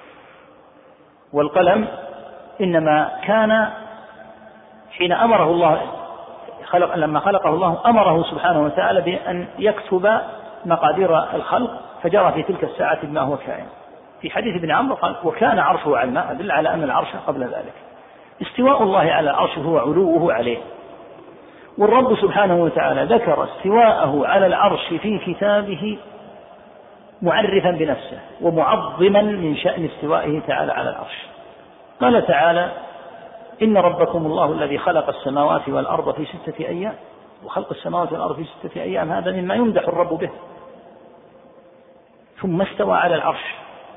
والقلم إنما كان حين أمره الله خلق، لما خلقه الله أمره سبحانه وتعالى بأن يكتب مقادير الخلق، فجرى في تلك الساعة بما هو كائن. في حديث ابن عمرو قال: وكان عرشه على الماء، دل على أن العرش قبل ذلك. استواء الله على العرش هو علوه عليه، والرب سبحانه وتعالى ذكر استواءه على العرش في كتابه معرفا بنفسه ومعظما من شأن استوائه تعالى على العرش. قال تعالى: إن ربكم الله الذي خلق السماوات والأرض في ستة أيام. وخلق السماوات والأرض في ستة أيام هذا مما يمدح الرب به. ثم استوى على العرش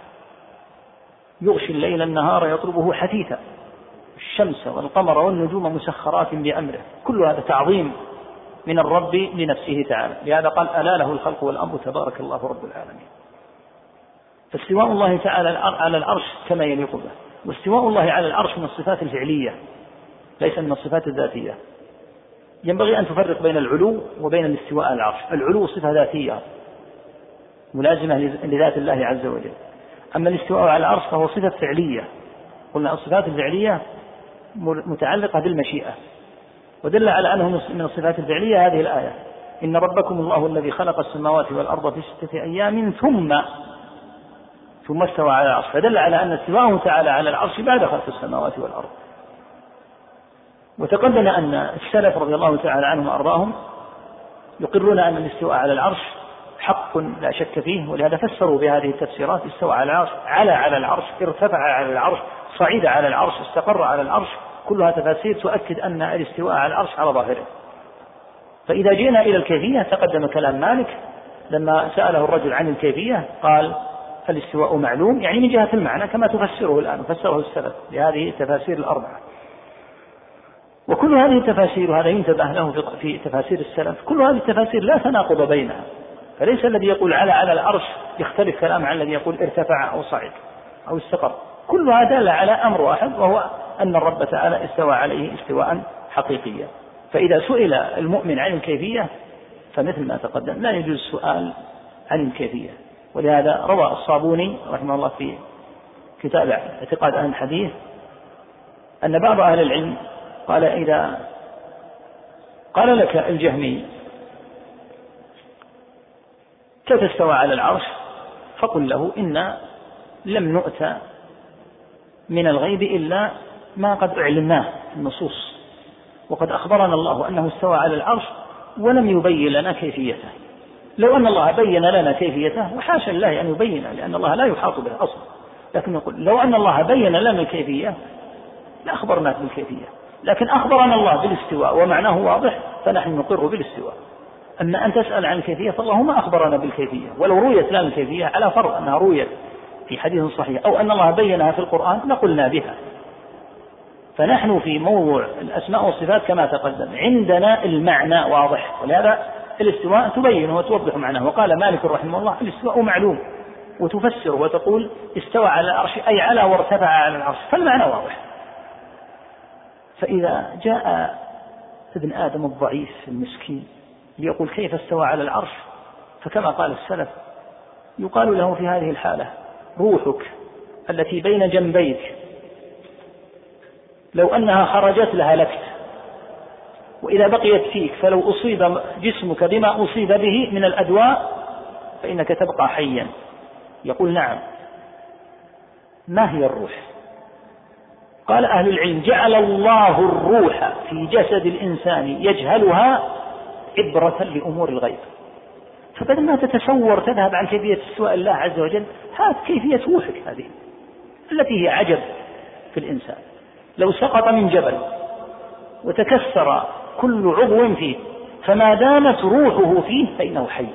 يغشي الليل النهار يطلبه حثيثا، الشمس والقمر والنجوم مسخرات بأمره، كل هذا تعظيم من الرب لنفسه تعالى. لهذا قال: ألا له الخلق والأمر تبارك الله رب العالمين. فاستواء الله تعالى على العرش كما يليق به. واستواء الله على العرش من الصفات الفعلية ليس من الصفات الذاتية. ينبغي أن تفرق بين العلو وبين الاستواء على العرش. العلو صفة ذاتية ملازمة لذات الله عز وجل، أما الاستواء على العرش فهو صفة فعلية. قلنا الصفات الفعلية متعلقة بالمشيئة، ودل على أنه من الصفات الفعلية هذه الآية: إن ربكم الله الذي خلق السماوات والأرض في ستة أيام ثم ثم استوى على العرش، فدل على أن استواءه تعالى على العرش بعد خلق السماوات والأرض. وتقدم أن السلف رضي الله تعالى عنهم وأرضاهم يقرون أن الاستواء على العرش حق لا شك فيه، ولهذا فسروا بهذه التفسيرات: استوى على العرش، على على العرش، ارتفع على العرش، صعد على العرش، استقر على العرش. كلها تفاسير تؤكد أن الاستواء على العرش على ظاهره. فإذا جئنا إلى الكيفية، تقدم كلام مالك لما سأله الرجل عن الكيفية قال: الاستواء معلوم، يعني من جهة المعنى كما تفسره الآن وفسره السلف لهذه التفاسير الأربعة. وكل هذه التفاسير، هذا ينتبه له في تفاسير السلف، كل هذه التفاسير لا تناقض بينها، فليس الذي يقول على على العرش يختلف كلام عن الذي يقول ارتفع أو صعد أو استقر. كل هذا دل على أمر واحد، وهو أن الرب تعالى استوى عليه استواء حقيقيا. فإذا سئل المؤمن عن الكيفية فمثل ما تقدم لا يجوز السؤال عن الكيفية. ولهذا روى الصابوني رحمه الله في كتاب اعتقاد أهل الحديث أن بعض أهل العلم قال: إذا قال لك الجهمي كيف استوى على العرش، فقل له: إن لم نؤتى من الغيب إلا ما قد أعلمناه النصوص، وقد أخبرنا الله أنه استوى على العرش ولم يبين لنا كيفيته. لو أن الله بين لنا كيفيته، وحاشا الله أن يبين، لأن الله لا يحاط به أصلا، لكن نقول لو أن الله بين لنا الكيفية لأخبرناك بالكيفية، لكن أخبرنا الله بالاستواء ومعناه واضح فنحن نقر بالاستواء. أما أن تسأل عن الكيفية فالله ما أخبرنا بالكيفية، ولو رويت لنا الكيفية على فرض أنها رويت في حديث صحيح أو أن الله بينها في القرآن لقلنا بها. فنحن في موضوع الأسماء والصفات كما تقدم عندنا المعنى واضح، ولهذا الاستواء تبينه وتوضح معناه. وقال مالك رحمه الله: الاستواء معلوم، وتفسر وتقول استوى على العرش أي على وارتفع على العرش، فالمعنى واضح. فإذا جاء ابن آدم الضعيف المسكين ليقول كيف استوى على العرش، فكما قال السلف يقال له في هذه الحالة: روحك التي بين جنبيك لو أنها خرجت لهلكت، وإذا بقيت فيك فلو أصيب جسمك بما أصيب به من الأدواء فإنك تبقى حيا. يقول: نعم، ما هي الروح؟ قال أهل العلم: جعل الله الروح في جسد الإنسان يجهلها عبرة لأمور الغيب. فبدل ما تتصور تذهب عن كيفية استواء الله عز وجل، هات كيفية روحك هذه التي هي عجب في الإنسان. لو سقط من جبل وتكسر كل عضو فيه فما دامت روحه فيه فإنه حي.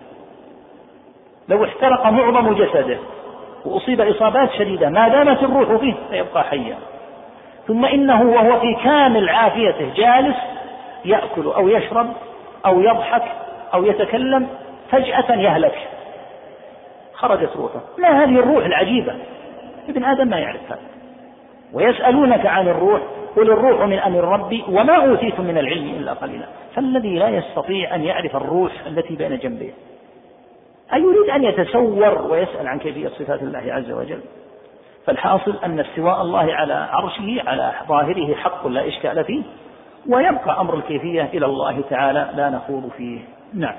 لو احترق معظم جسده وأصيب إصابات شديدة ما دامت الروح فيه فيبقى حيا. ثم إنه وهو في كامل عافيته جالس يأكل أو يشرب أو يضحك أو يتكلم فجأة يهلك، خرجت روحه. ما هذه الروح العجيبة؟ ابن آدم ما يعرف هذا. ويسألونك عن الروح قل الروح من أمر ربي وما أوتيتم من العلم إلا قليلا. فالذي لا يستطيع أن يعرف الروح التي بين جنبيه أيريد أن يتسور ويسأل عن كيفية صفات الله عز وجل؟ فالحاصل أن استواء الله على عرشه على ظاهره حق لا إشكال فيه، ويبقى أمر الكيفية إلى الله تعالى لا نخوض فيه. نعم.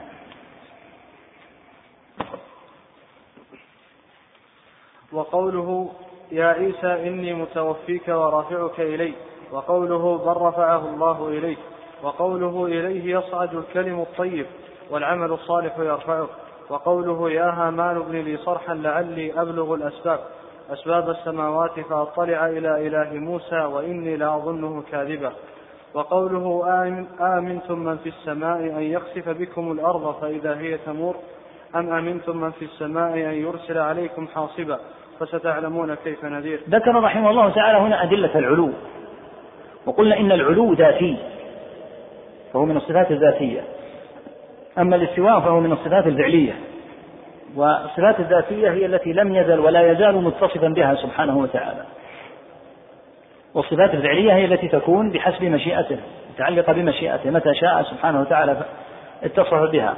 وقوله يا عيسى إني متوفيك ورافعك إلي، وقوله بل رفعه الله إليك، وقوله إليه يصعد الكلم الطيب والعمل الصالح يرفعه، وقوله يا هامان ابن لي صرحا لعلي أبلغ الأسباب أسباب السماوات فأطلع إلى إله موسى وإني لأظنه كاذبا، وقوله آمن آمنتم من في السماء أن يخسف بكم الأرض فإذا هي تمور أم أمنتم من في السماء أن يرسل عليكم حاصبا فستعلمون كيف نذير. ذكر رحمه الله تعالى هنا أدلة العلو، وقلنا إن العلو ذاتي فهو من الصفات الذاتية، أما الاستواء فهو من الصفات الفعلية، والصفات الذاتية هي التي لم يزل ولا يزال متصفا بها سبحانه وتعالى، والصفات الفعلية هي التي تكون بحسب مشيئته متعلقة بمشيئته متى شاء سبحانه وتعالى اتصف بها.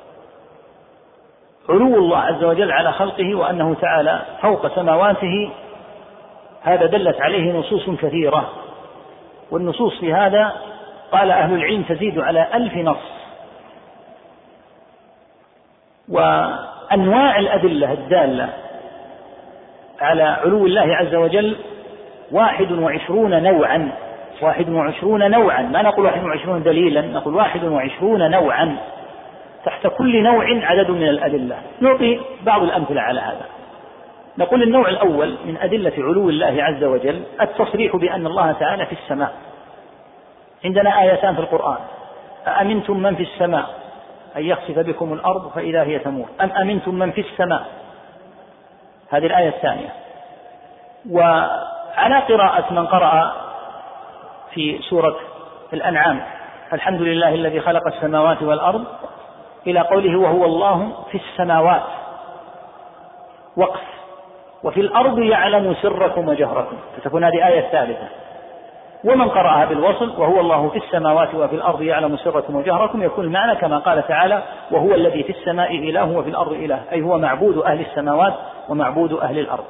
علو الله عز وجل على خلقه وأنه تعالى فوق سماواته هذا دلت عليه نصوص كثيرة، والنصوص في هذا قال أهل العلم تزيد على ألف نص، وأنواع الأدلة الدالة على علو الله عز وجل واحد وعشرون نوعا، واحد وعشرون نوعا، ما نقول واحد وعشرون دليلا، نقول واحد وعشرون نوعا، تحت كل نوع عدد من الأدلة. نعطي بعض الأمثلة على هذا. نقول النوع الأول من أدلة علو الله عز وجل التصريح بأن الله تعالى في السماء. عندنا آيتان في القرآن: أأمنتم من في السماء أن يخسف بكم الأرض فإذا هي تمور، أم أمنتم من في السماء، هذه الآية الثانية. وعلى قراءة من قرأ في سورة الأنعام: الحمد لله الذي خلق السماوات والأرض، إلى قوله وهو الله في السماوات، وقف، وفي الأرض يعلم سركم وجهركم، فتكون هذه آية الثالثة. ومن قرأها بالوصل وهو الله في السماوات وفي الأرض يعلم سركم وجهركم، يكون المعنى كما قال تعالى: وهو الذي في السماء إله وفي الأرض إله، أي هو معبود أهل السماوات ومعبود أهل الأرض.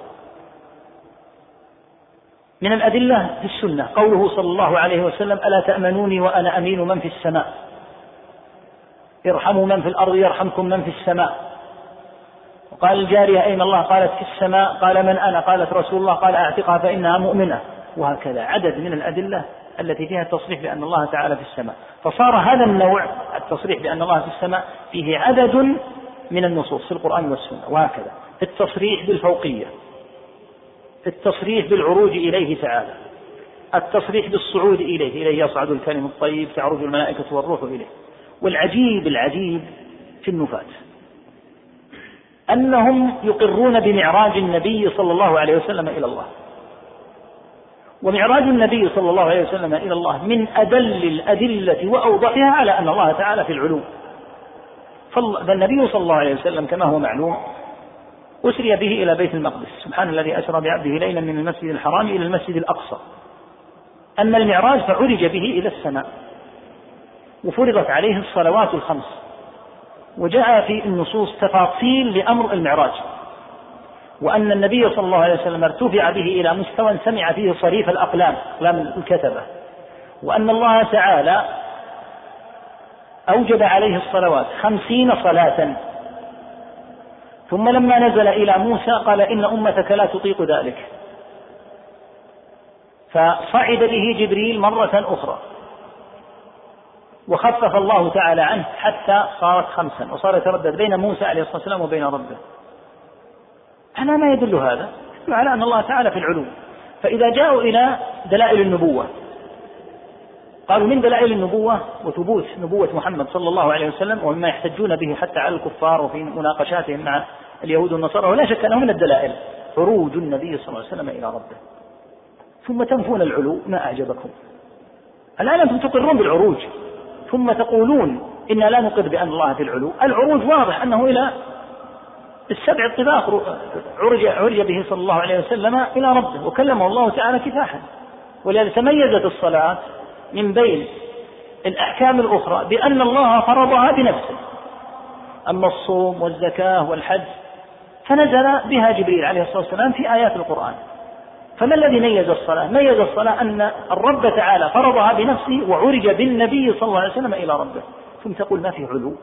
من الأدلة في السنة قوله صلى الله عليه وسلم: ألا تأمنوني وأنا أمين من في السماء، ارحموا من في الأرض يرحمكم من في السماء. وقال الجارية: أين الله؟ قالت: في السماء. قال: من أنا؟ قالت: رسول الله. قال: أعتقها فإنها مؤمنة. وهكذا عدد من الأدلة التي فيها التصريح بأن الله تعالى في السماء. فصار هذا النوع التصريح بأن الله في السماء فيه عدد من النصوص في القرآن والسنة. وهكذا التصريح بالفوقية، التصريح بالعروج إليه تعالى، التصريح بالصعود إليه، إليه يصعد الكلم الطيب تعرج الملائكة والروح إليه. والعجيب العجيب في النفاة أنهم يقرون بمعراج النبي صلى الله عليه وسلم إلى الله. ومعراج النبي صلى الله عليه وسلم إلى الله من أدل الأدلة وأوضحها على أن الله تعالى في العلو. فالنبي صلى الله عليه وسلم كما هو معلوم أسري به إلى بيت المقدس، سبحان الذي أسرى بعبده ليلا من المسجد الحرام إلى المسجد الأقصى. أما المعراج فعرج به إلى السماء، وفرضت عليه الصلوات الخمس، وجاء في النصوص تفاصيل لأمر المعراج، وأن النبي صلى الله عليه وسلم ارتفع به إلى مستوى سمع فيه صريف الأقلام، أقلام الكتبة، وأن الله تعالى أوجب عليه الصلوات خمسين صلاة. ثم لما نزل إلى موسى قال: إن أمتك لا تطيق ذلك، فصعد به جبريل مرة أخرى، وخفف الله تعالى عنه حتى صارت خمسا، وصار يتردد بين موسى عليه الصلاة والسلام وبين ربه. على ما يدل هذا؟ يدل على أن الله تعالى في العلو. فإذا جاءوا إلى دلائل النبوة قالوا: من دلائل النبوة وثبوت نبوة محمد صلى الله عليه وسلم، ومما يحتجون به حتى على الكفار وفي مناقشاتهم مع اليهود والنصارى، ولا شك أنه من الدلائل عروج النبي صلى الله عليه وسلم إلى ربه. ثم تنفون العلو ما أعجبكم. الآن أنتم تقرون بالعروج ثم تقولون إنا لا نقر بأن الله في العلو. العروج واضح أنه إلى السبع الطباق عرج, عرج به صلى الله عليه وسلم إلى ربه، وكلمه الله تعالى كفاحا. ولذلك تميزت الصلاة من بين الأحكام الأخرى بأن الله فرضها بنفسه. أما الصوم والزكاة والحج فنزل بها جبريل عليه الصلاة والسلام في آيات القرآن. فما الذي ميز الصلاة؟ ميز الصلاة أن الرب تعالى فرضها بنفسه وعرج بالنبي صلى الله عليه وسلم إلى ربه. ثم تقول ما في علو؟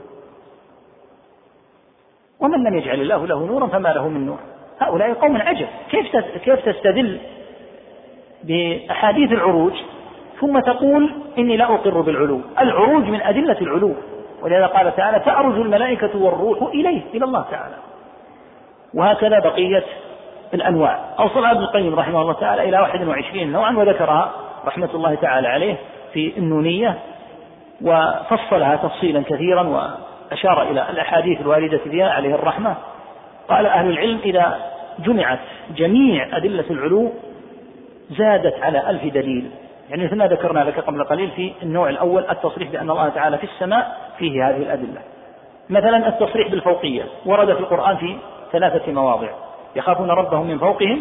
ومن لم يجعل الله له نورا فما له من نور. هؤلاء قوم عجب، كيف كيف تستدل بأحاديث العروج ثم تقول إني لا أقر بالعلو؟ العروج من أدلة العلو، ولذا قال تعالى: تعرج الملائكة والروح إليه، إلى الله تعالى. وهكذا بقية الأنواع. أوصل ابن القيم رحمه الله تعالى إلى واحد وعشرين نوعا، وذكرها رحمة الله تعالى عليه في النونية، وفصلها تفصيلا كثيرا، وأشار إلى الأحاديث الواردة فيها عليه الرحمة. قال أهل العلم: إذا جمعت جميع أدلة العلو زادت على ألف دليل. يعني مثل ما ذكرنا لك قبل قليل في النوع الأول التصريح بأن الله تعالى في السماء فيه هذه الأدلة. مثلا التصريح بالفوقية ورد في القرآن في ثلاثة مواضع: يخافون ربهم من فوقهم،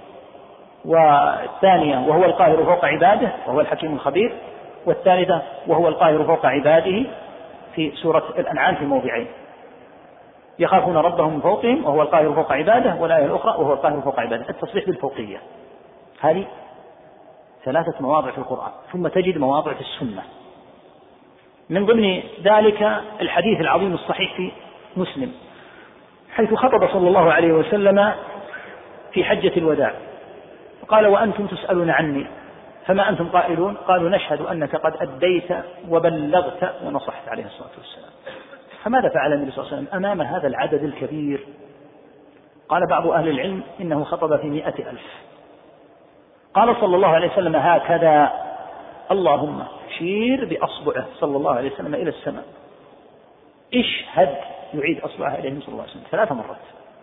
والثانية وهو القاهر فوق عباده وهو الحكيم الخبير، والثالثة وهو القاهر فوق عباده في سورة الأنعام في موضعين: يخافون ربهم من فوقهم وهو القاهر فوق عباده، والآية الأخرى وهو القاهر فوق عباده. التصريح بالفوقية هذه ثلاثة مواضع في القرآن. ثم تجد مواضع في السنة، من ضمن ذلك الحديث العظيم الصحيح في مسلم، حيث خطب صلى الله عليه وسلم في حجة الوداع، قال وأنتم تسألون عني فما أنتم قائلون؟ قالوا نشهد أنك قد أديت وبلغت ونصحت عليه الصلاة والسلام. فماذا فعل النبي صلى الله عليه وسلم أمام هذا العدد الكبير؟ قال بعض أهل العلم إنه خطب في مئة ألف. قال صلى الله عليه وسلم هكذا اللهم شير بأصبعه صلى الله عليه وسلم إلى السماء، اشهد، يعيد أصبعه إليه صلى الله عليه وسلم ثلاث مرات.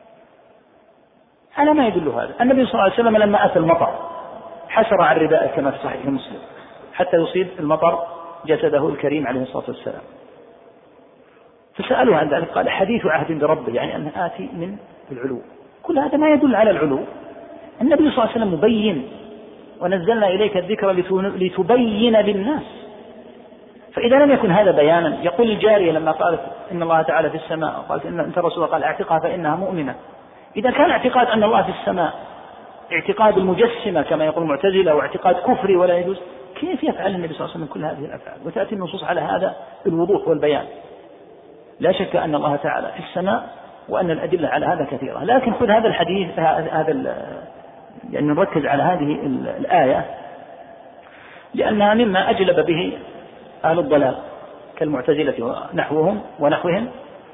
على ما يدل هذا؟ النبي صلى الله عليه وسلم لما أتى المطر حسر عن ردائه كما في صحيح مسلم حتى يصيب المطر جسده الكريم عليه الصلاة والسلام، فسألوه عن ذلك قال حديث عهد بربه، يعني أن آتي من العلو. كل هذا ما يدل على العلو. النبي صلى الله عليه وسلم مبين، ونزلنا إليك الذكر لتبين للناس. فإذا لم يكن هذا بيانا، يقول الجارية لما قالت إن الله تعالى في السماء قالت إن أنت رسول قال اعتقها فإنها مؤمنة. إذا كان اعتقاد أن الله في السماء اعتقاد المجسمة كما يقول المعتزلة واعتقاد كفري ولا يجوز، كيف يفعل النبي صلى الله عليه وسلم كل هذه الأفعال؟ وتأتي النصوص على هذا بالوضوح والبيان. لا شك أن الله تعالى في السماء وأن الأدلة على هذا كثيرة، لكن خذ هذا الحديث هذا يعني نركز على هذه الآية لأنها مما أجلب به أهل الضلال كالمعتزلة ونحوهم ونحوهم.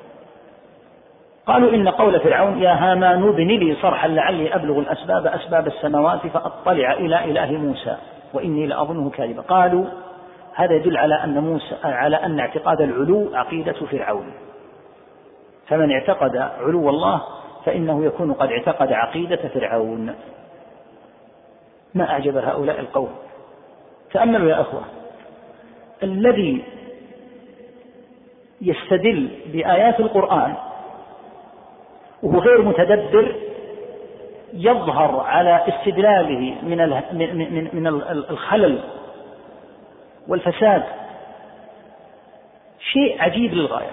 قالوا إن قول فرعون يا هامان ابن لي صرحا لعلي أبلغ الأسباب أسباب السماوات فأطلع إلى إله موسى وإني لأظنه كاذبا، قالوا هذا يدل على أن موسى على أن اعتقاد العلو عقيدة فرعون، فمن اعتقد علو الله فإنه يكون قد اعتقد عقيدة فرعون. ما أعجب هؤلاء القوم. تأملوا يا أخوة، الذي يستدل بآيات القرآن وهو غير متدبر يظهر على استدلاله من من من الخلل والفساد شيء عجيب للغاية.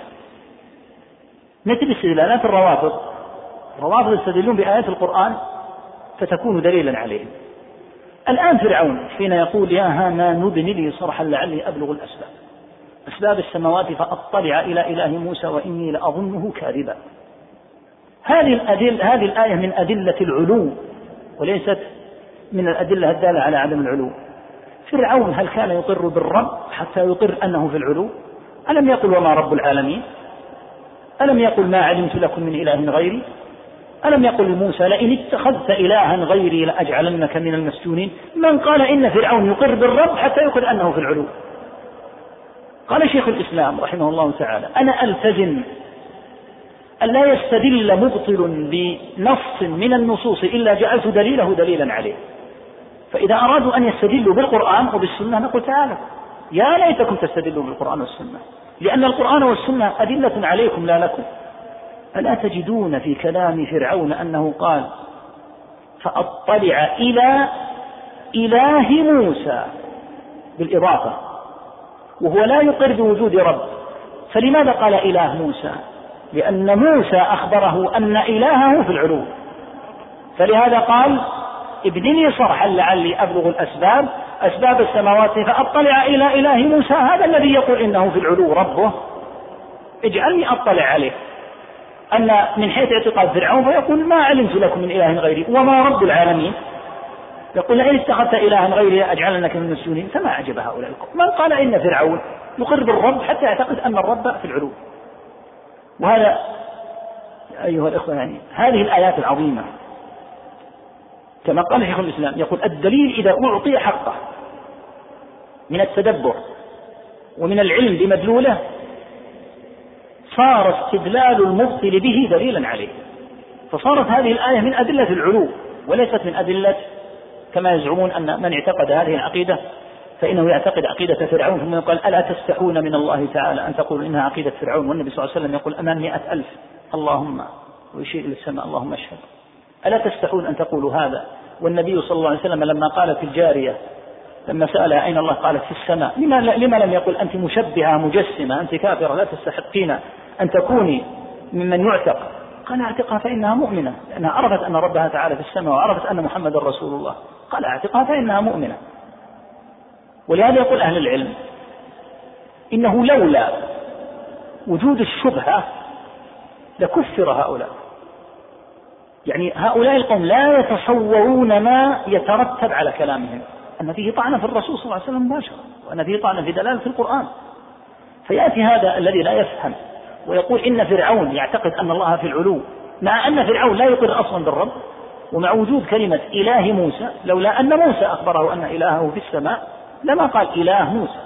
مثل استدلالات الروافض، الروافض يستدلون بآيات القرآن فتكون دليلا عليهم. الآن فرعون حين يقول يا هامان ابن لي صرحا لعلي أبلغ الأسباب أسباب السماوات فأطلع إلى إله موسى وإني لأظنه كاذبا، هذه الأدل هذه الآية من أدلة العلو وليست من الأدلة الدالة على عدم العلو. فرعون هل كان يقر بالرب حتى يقر أنه في العلو؟ ألم يقل وما رب العالمين؟ ألم يقل ما علمت لكم من إله غيري؟ ألم يقل لموسى لئن اتخذت إلها غيري لأجعلنك من المسجونين؟ من قال إن فرعون يقر بالرب حتى يقر أنه في العلو؟ قال شيخ الإسلام رحمه الله تعالى أنا ألتزم أن لا يستدل مبطل بنص من النصوص إلا جعلت دليله دليلا عليه. فإذا أرادوا أن يستدلوا بالقرآن وبالسنة نقول تعالى يا ليتكم تستدلوا بالقرآن والسنة، لأن القرآن والسنة أدلة عليكم لا لكم. ألا تجدون في كلام فرعون أنه قال فأطلع إلى إله موسى بالإضافة وهو لا يقر بوجود رب، فلماذا قال إله موسى؟ لأن موسى أخبره أن إلهه في العلو، فلهذا قال ابن لي صرحا لعلي أبلغ الأسباب أسباب السماوات فأطلع إلى إله موسى، هذا الذي يقول إنه في العلو ربه اجعلني أطلع عليه. أن من حيث اعتقاد فرعون فيقول ما علمت لكم من إله غيري وما رب العالمين، يقول لئن اتخذت إلها غيري أجعلنك من المسجونين. فما أعجب هؤلاء القوم. من قال إن فرعون يقر بالرب حتى يعتقد أن الرب في العلو؟ وهذا أيها الإخوة يعني هذه الآيات العظيمة كما قال شيخ الإسلام يقول الدليل إذا أعطي حقه من التدبر ومن العلم بمدلوله صار استدلال المبطل به دليلا عليه، فصارت هذه الآية من أدلة العلو وليست من أدلة كما يزعمون أن من اعتقد هذه العقيدة فإنه يعتقد عقيدة فرعون ثم يقول ألا تستحون من الله تعالى أن تقول إنها عقيدة فرعون، والنبي صلى الله عليه وسلم يقول أمام مئة ألف اللهم ويشير إلى السماء اللهم اشهد. ألا تستحون أن تقولوا هذا؟ والنبي صلى الله عليه وسلم لما قالت الجارية لما سألها أين الله قالت في السماء، لما, لما لم يقل أنت مشبهة مجسمة أنت كافرة لا تستحقين أن تكوني ممن يعتق؟ قال اعتقها فإنها مؤمنة، لأنها عرفت أن ربها تعالى في السماء وعرفت أن محمد رسول الله. قال اعتقها فإنها مؤمنة. ولهذا يقول أهل العلم إنه لولا وجود الشبهة لكفر هؤلاء، يعني هؤلاء القوم لا يتصورون ما يترتب على كلامهم، أن فيه طعن في الرسول صلى الله عليه وسلم مباشرة، وأن فيه طعن في دلالة القرآن. فيأتي هذا الذي لا يفهم ويقول إن فرعون يعتقد أن الله في العلو، مع أن فرعون لا يقر أصلا بالرب، ومع وجود كلمة إله موسى، لولا أن موسى أخبره أن إلهه في السماء لما قال إله موسى.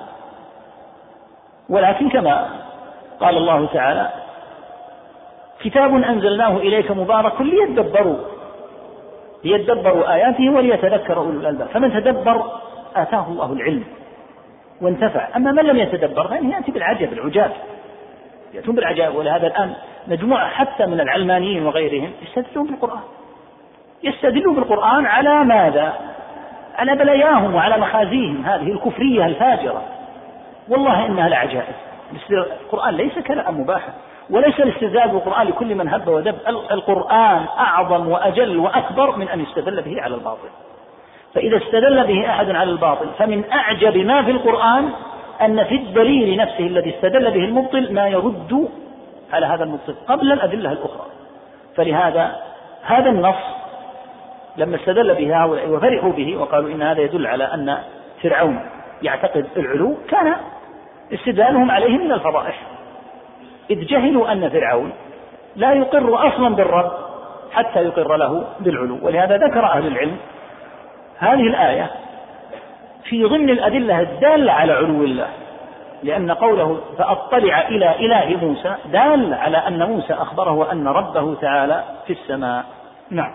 ولكن كما قال الله تعالى: كتاب أنزلناه إليك مبارك ليدبروا ليدبروا آياته وليتذكر أولو الألباب. فمن تدبر آتاه الله العلم وانتفع، أما من لم يتدبر فإنه يأتي بالعجب العجاب، يأتون بالعجاب. ولهذا الآن مجموعة حتى من العلمانيين وغيرهم يستدلون بالقرآن، يستدلون بالقرآن على ماذا؟ على بلاياهم وعلى مخازيهم هذه الكفرية الفاجرة. والله إنها لعجائب. القرآن ليس كلام مباحا، وليس الاستدلال بالقرآن لكل من هب ودب. القرآن أعظم وأجل وأكبر من أن يستدل به على الباطل. فإذا استدل به أحد على الباطل فمن أعجب ما في القرآن أن في الدليل نفسه الذي استدل به المبطل ما يرد على هذا المبطل قبل الأدلة الأخرى. فلهذا هذا النص لما استدل به هؤلاء وفرحوا به وقالوا إن هذا يدل على أن فرعون يعتقد العلو، كان استدلالهم عليه من الفضائح، إذ جهلوا أن فرعون لا يقر أصلا بالرب حتى يقر له بالعلو. ولهذا ذكر أهل العلم هذه الآية في ضمن الأدلة الدالة على علو الله، لأن قوله فأطلع إلى إله موسى دال على أن موسى أخبره أن ربه تعالى في السماء. نعم.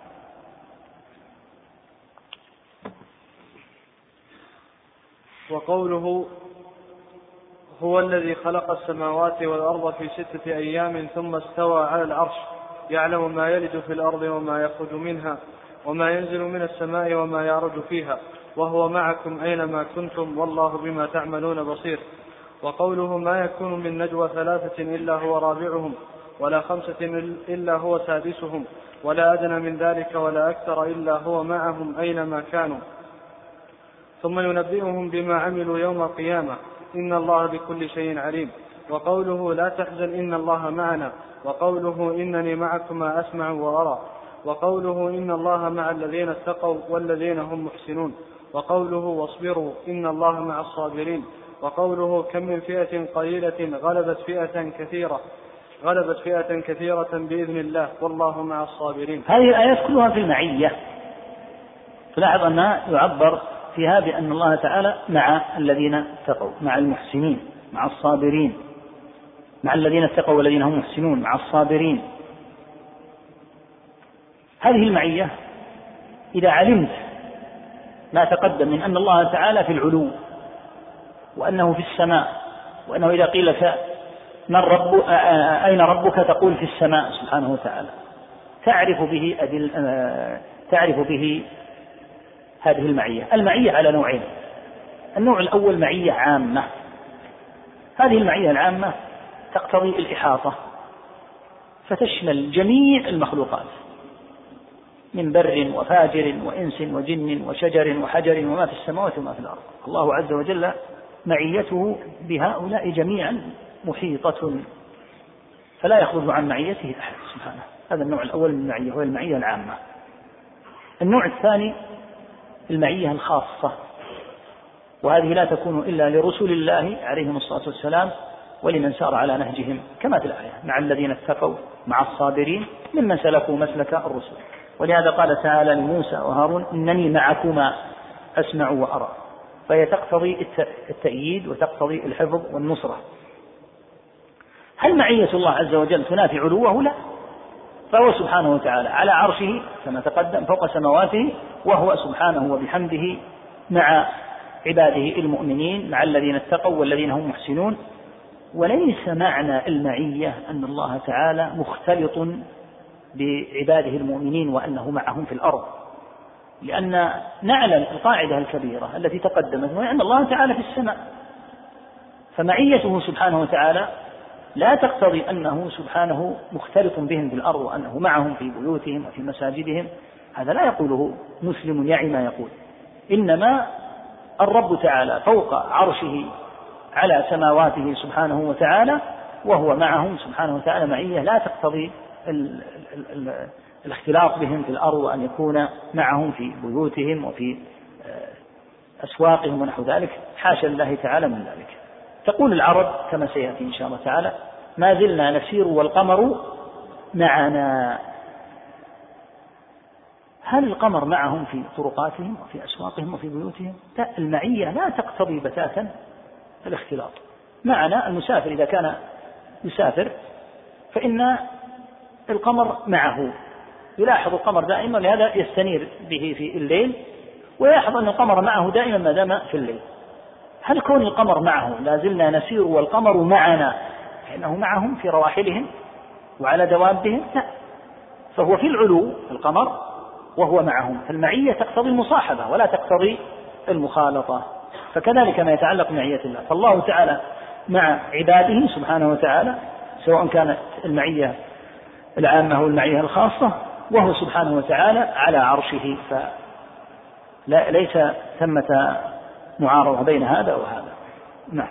وقوله هو الذي خلق السماوات والأرض في ستة أيام ثم استوى على العرش يعلم ما يلج في الأرض وما يخرج منها وما ينزل من السماء وما يعرج فيها وهو معكم أينما كنتم والله بما تعملون بصير. وقوله ما يكون من نجوى ثلاثة إلا هو رابعهم ولا خمسة إلا هو سادسهم ولا أدنى من ذلك ولا أكثر إلا هو معهم أينما كانوا ثم ينبئهم بما عملوا يوم القيامة إن الله بكل شيء عليم. وقوله لا تحزن إن الله معنا وقوله إنني معكما أسمع وأرى وقوله إن الله مع الذين اتقوا والذين هم محسنون وقوله واصبروا إن الله مع الصابرين وقوله كم من فئة قليلة غلبت فئة كثيرة غلبت فئة كثيرة بإذن الله والله مع الصابرين. هذه الآيات كلها في المعية. تلاحظ أنها يعبر فيها بأن الله تعالى مع الذين اتقوا، مع المحسنين، مع الصابرين، مع الذين اتقوا والذين هم محسنون، مع الصابرين. هذه المعية إذا علمت ما تقدم من أن الله تعالى في العلو وأنه في السماء، وأنه إذا قيل لك من رب أين ربك تقول في السماء سبحانه وتعالى، تعرف به أدل تعرف به هذه المعية. المعية على نوعين. النوع الأول معية عامة، هذه المعية العامة تقتضي الإحاطة فتشمل جميع المخلوقات من بر وفاجر وإنس وجن وشجر وحجر وما في السماوات وما في الأرض. الله عز وجل معيته بهؤلاء جميعا محيطة فلا يخرج عن معيته أحد سبحانه. هذا النوع الأول من المعية هو المعية العامة. النوع الثاني المعية الخاصة، وهذه لا تكون إلا لرسل الله عليهم الصلاة والسلام ولمن سار على نهجهم كما في الآية مع الذين اتقوا مع الصابرين ممن سلكوا مسلك الرسل. ولهذا قال تعالى لموسى وهارون إنني معكما أسمع وأرى، فهي تقتضي التأييد وتقتضي الحفظ والنصرة. هل معية الله عز وجل تنافي علوه؟ لا، فهو سبحانه وتعالى على عرشه كما تقدم فوق سماواته، وهو سبحانه وبحمده مع عباده المؤمنين مع الذين اتقوا والذين هم محسنون. وليس معنى المعية أن الله تعالى مختلط بعباده المؤمنين وأنه معهم في الأرض، لأن نعلم القاعدة الكبيرة التي تقدمت وهي أن الله تعالى في السماء، فمعيته سبحانه وتعالى لا تقتضي أنه سبحانه مختلط بهم في الأرض وأنه معهم في بيوتهم وفي مساجدهم. هذا لا يقوله مسلم يعي ما يقول. إنما الرب تعالى فوق عرشه على سماواته سبحانه وتعالى، وهو معهم سبحانه وتعالى معية لا تقتضي الاختلاط بهم في الأرض وأن يكون معهم في بيوتهم وفي أسواقهم ونحو ذلك، حاشا لله تعالى من ذلك. تقول العرب كما سيأتي إن شاء الله تعالى: ما زلنا نسير والقمر معنا. هل القمر معهم في طرقاتهم وفي أسواقهم وفي بيوتهم؟ لا، المعية لا تقتضي بتاتا الاختلاط. معنا المسافر إذا كان يسافر فإن القمر معه، يلاحظ القمر دائما، لهذا يستنير به في الليل ويلاحظ أن القمر معه دائما ما دام في الليل. هل كون القمر معه لا زلنا نسير والقمر معنا لأنه معهم في رواحلهم وعلى دوابهم؟ لا، فهو في العلو القمر وهو معهم، فالمعية تقتضي المصاحبة ولا تقتضي المخالطة. فكذلك ما يتعلق بمعية الله، فالله تعالى مع عباده سبحانه وتعالى، سواء كانت المعية العامة أو المعية الخاصة، وهو سبحانه وتعالى على عرشه، فليس ثمة معارضة بين هذا وهذا. نعم.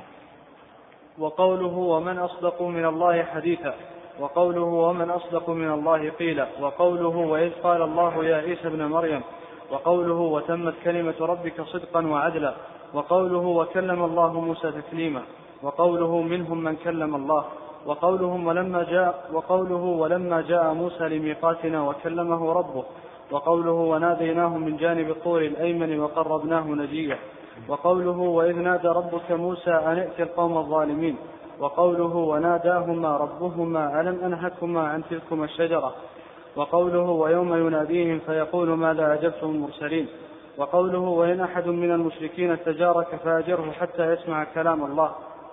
وقوله ومن أصدق من الله حديثا، وقوله ومن أصدق من الله قيلا، وقوله وإذ قال الله يا عيسى ابن مريم، وقوله وتمت كلمة ربك صدقا وعدلا، وقوله وكلم الله موسى تكليما، وقوله منهم من كلم الله، وقولهم ولما جاء وقوله ولما جاء موسى لميقاتنا وكلمه ربه، وقوله وناديناه من جانب الطور الأيمن وقربناه نجيا، وقوله وإذ نادى ربك موسى أن ائت القوم الظالمين، وقوله وناداهما ربهما ألم أنهكما عن تلكما الشجرة، وقوله ويوم يناديهم فيقول ماذا أجبتم المرسلين، وقوله وإن أحد من المشركين استجارك فأجره حتى يسمع كلام الله،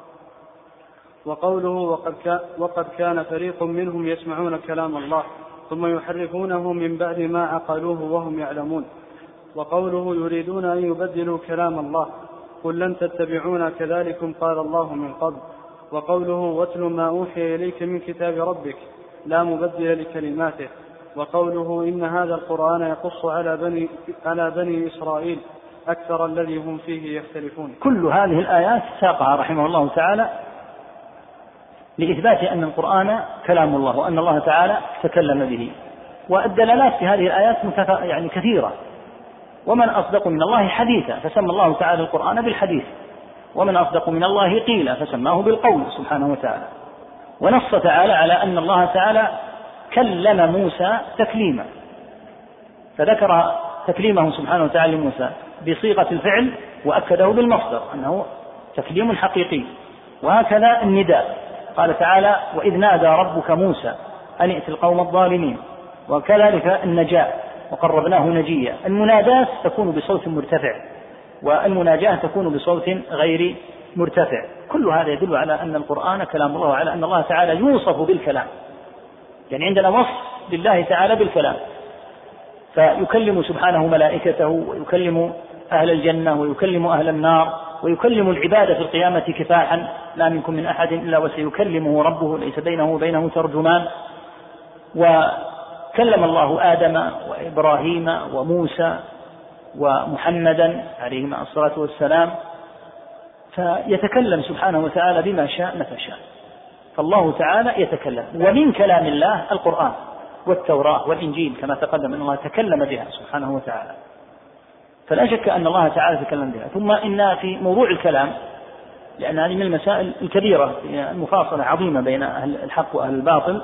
وقوله وقد كان, وقد كان فريق منهم يسمعون كلام الله ثم يحرفونه من بعد ما عقلوه وهم يعلمون، وقوله يريدون أن يبدلوا كلام الله قل لن تتبعونا كذلكم قال الله من قبل، وقوله واتل ما أوحي إليك من كتاب ربك لا مبدل لكلماته، وقوله إن هذا القرآن يقص على بني, على بني إسرائيل أكثر الذي هم فيه يختلفون. كل هذه الآيات ساقها رحمه الله تعالى لإثبات أن القرآن كلام الله وأن الله تعالى تكلم به، والدلالات في هذه الآيات يعني كثيرة. ومن أصدق من الله حديثا، فسمى الله تعالى القرآن بالحديث، ومن أصدق من الله قيلا، فسماه بالقول سبحانه وتعالى. ونص تعالى على أن الله تعالى كلم موسى تكليما، فذكر تكليمه سبحانه وتعالى لموسى بصيغة الفعل وأكده بالمصدر أنه تكليم حقيقي. وهكذا النداء، قال تعالى وإذ نادى ربك موسى أن ائت القوم الظالمين، وكذلك النجاء وقربناه نجيا. المنادات تكون بصوت مرتفع والمناجاة تكون بصوت غير مرتفع. كل هذا يدل على أن القرآن كلام الله وعلى أن الله تعالى يوصف بالكلام، يعني عندنا وصف لله تعالى بالكلام، فيكلم سبحانه ملائكته ويكلم أهل الجنة ويكلم أهل النار ويكلم العباد في القيامة كفاحا لا منكم من أحد إلا وسيكلمه ربه ليس بينه وبينه ترجمان. وكلم الله آدم وإبراهيم وموسى ومحمدا عليهما الصلاة والسلام، فيتكلم سبحانه وتعالى بما شاء متى شاء. فالله تعالى يتكلم، ومن كلام الله القرآن والتوراة والإنجيل كما تقدم أن الله تكلم بها سبحانه وتعالى، فلا شك أن الله تعالى تكلم بها. ثم إن في موضوع الكلام، لأن هذه من المسائل الكبيرة، المفاصلة عظيمة بين أهل الحق وأهل الباطل.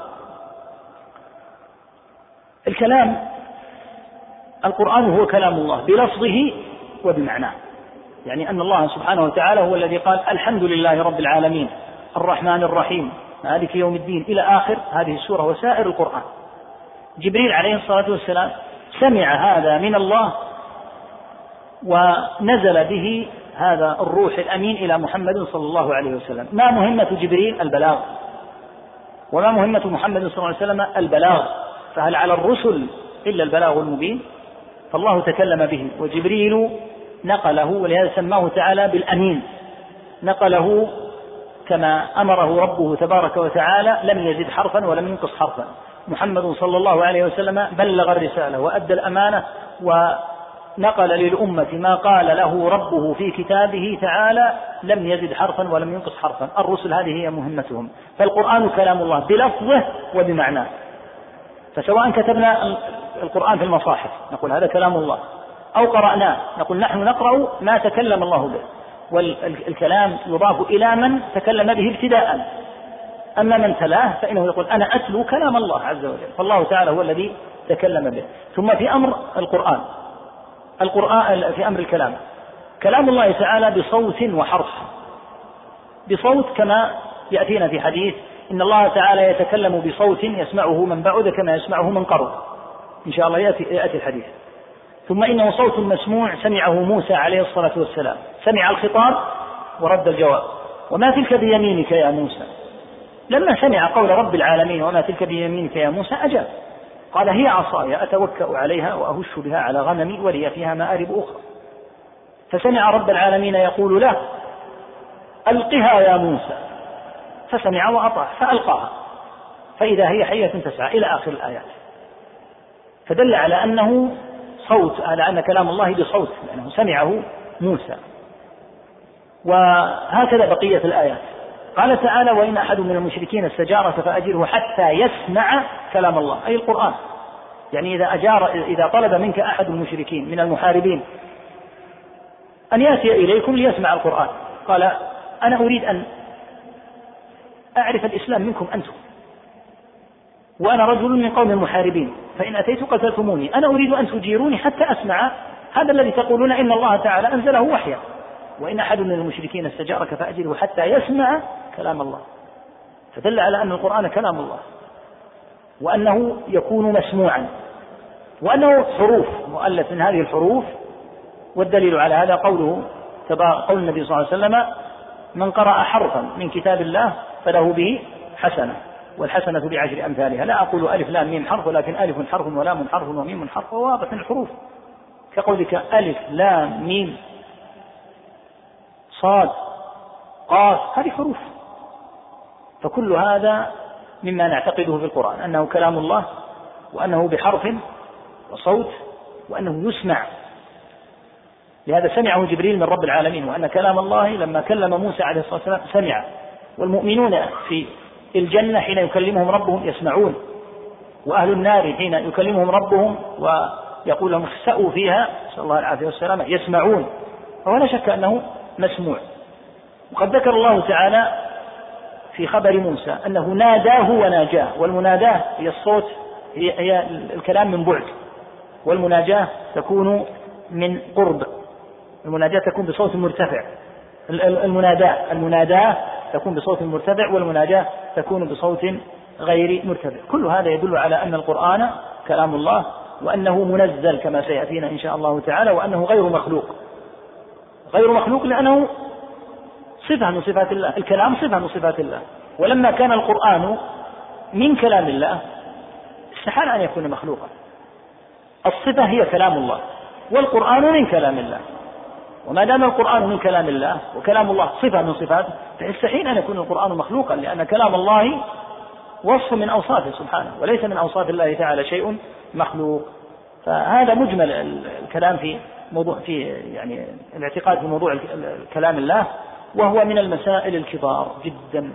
الكلام القرآن هو كلام الله بلفظه وبمعناه، يعني أن الله سبحانه وتعالى هو الذي قال الحمد لله رب العالمين الرحمن الرحيم مالك يوم الدين إلى آخر هذه السورة وسائر القرآن. جبريل عليه الصلاة والسلام سمع هذا من الله ونزل به هذا الروح الأمين إلى محمد صلى الله عليه وسلم. ما مهمة جبريل؟ البلاغ. وما مهمة محمد صلى الله عليه وسلم؟ البلاغ. فهل على الرسل إلا البلاغ المبين؟ فالله تكلم به وجبريل نقله، ولهذا سماه تعالى بالأمين، نقله كما أمره ربه تبارك وتعالى، لم يزد حرفا ولم ينقص حرفا. محمد صلى الله عليه وسلم بلغ الرسالة وأدى الأمانة ونقل للأمة ما قال له ربه في كتابه تعالى، لم يزد حرفا ولم ينقص حرفا. الرسل هذه هي مهمتهم. فالقرآن كلام الله بلفظه وبمعناه. فسواء كتبنا القرآن في المصاحف نقول هذا كلام الله، أو قرأناه نقول نحن نقرأ ما تكلم الله به، والكلام يضاف إلى من تكلم به ابتداء، أما من تلاه فإنه يقول أنا أتلو كلام الله عز وجل، فالله تعالى هو الذي تكلم به. ثم في أمر القرآن القرآن في أمر الكلام، كلام الله تعالى بصوت وحرف، بصوت كما يأتينا في حديث إن الله تعالى يتكلم بصوت يسمعه من بعد كما يسمعه من قرب، إن شاء الله يأتي, يأتي الحديث. ثم إنه صوت مسموع سمعه موسى عليه الصلاة والسلام، سمع الخطاب ورد الجواب. وما تلك بيمينك يا موسى، لما سمع قول رب العالمين وما تلك بيمينك يا موسى أجاب، قال هي عصاي أتوكأ عليها وأهش بها على غنمي ولي فيها مآرب أخرى. فسمع رب العالمين يقول له ألقها يا موسى، فسمع وأطاع فألقاها فإذا هي حية تسعى إلى آخر الآيات. فدل على أنه صوت، على أن كلام الله بصوت لأنه سمعه موسى. وهكذا بقية الآيات. قال تعالى وإن أحد من المشركين استجارك فأجره حتى يسمع كلام الله، أي القرآن. يعني إذا أجار إذا طلب منك أحد المشركين من المحاربين أن يأتي إليكم ليسمع القرآن، قال أنا أريد أن أعرف الإسلام منكم أنتم، وأنا رجل من قوم المحاربين، فإن أتيت قتلتموني، أنا أريد أن تجيروني حتى أسمع هذا الذي تقولون إن الله تعالى أنزله وحيا، وإن أحد من المشركين استجارك فأجره حتى يسمع كلام الله. فدل على أن القرآن كلام الله، وأنه يكون مسموعا، وأنه حروف مؤلف من هذه الحروف. والدليل على هذا قوله قول النبي صلى الله عليه وسلم من قرأ حرفا من كتاب الله فله به حسنة، والحسنة بعشر أمثالها. لا أقول ألف لام ميم حرف، ولكن ألف حرف ولام حرف وميم حرف، وواضح من الحروف كقولك ألف لام ميم صاد قاف، هذه حروف. فكل هذا مما نعتقده في القرآن أنه كلام الله، وأنه بحرف وصوت، وأنه يسمع. لهذا سمعه جبريل من رب العالمين، وأن كلام الله لما كلم موسى عليه الصلاة والسلام سمع. والمؤمنون في الجنة حين يكلمهم ربهم يسمعون، وأهل النار حين يكلمهم ربهم ويقول لهم اخسأوا فيها نسأل الله العافية والسلامة يسمعون. ولا شك أنه مسموع. وقد ذكر الله تعالى في خبر موسى أنه ناداه وناجاه، والمناداه هي الصوت، هي, هي الكلام من بعد، والمناجاه تكون من قرب. المناجاه تكون بصوت مرتفع، المناداه المناداه تكون بصوت مرتفع، والمناجاه تكون بصوت غير مرتفع. كل هذا يدل على أن القرآن كلام الله، وأنه منزل كما سيأتينا إن شاء الله تعالى، وأنه غير مخلوق. غير مخلوق لأنه صفة من صفات الله، الكلام صفة من صفات الله. ولما كان القرآن من كلام الله استحال أن يكون مخلوقا. الصفة هي كلام الله، والقرآن من كلام الله. وما دام القرآن من كلام الله وكلام الله صفة من صفاته فيستحيل أن يكون القرآن مخلوقا، لأن كلام الله وصف من أوصافه سبحانه، وليس من أوصاف الله تعالى شيء مخلوق. فهذا مجمل الكلام في موضوع في يعني الاعتقاد في موضوع كلام الله، وهو من المسائل الكبار جدا،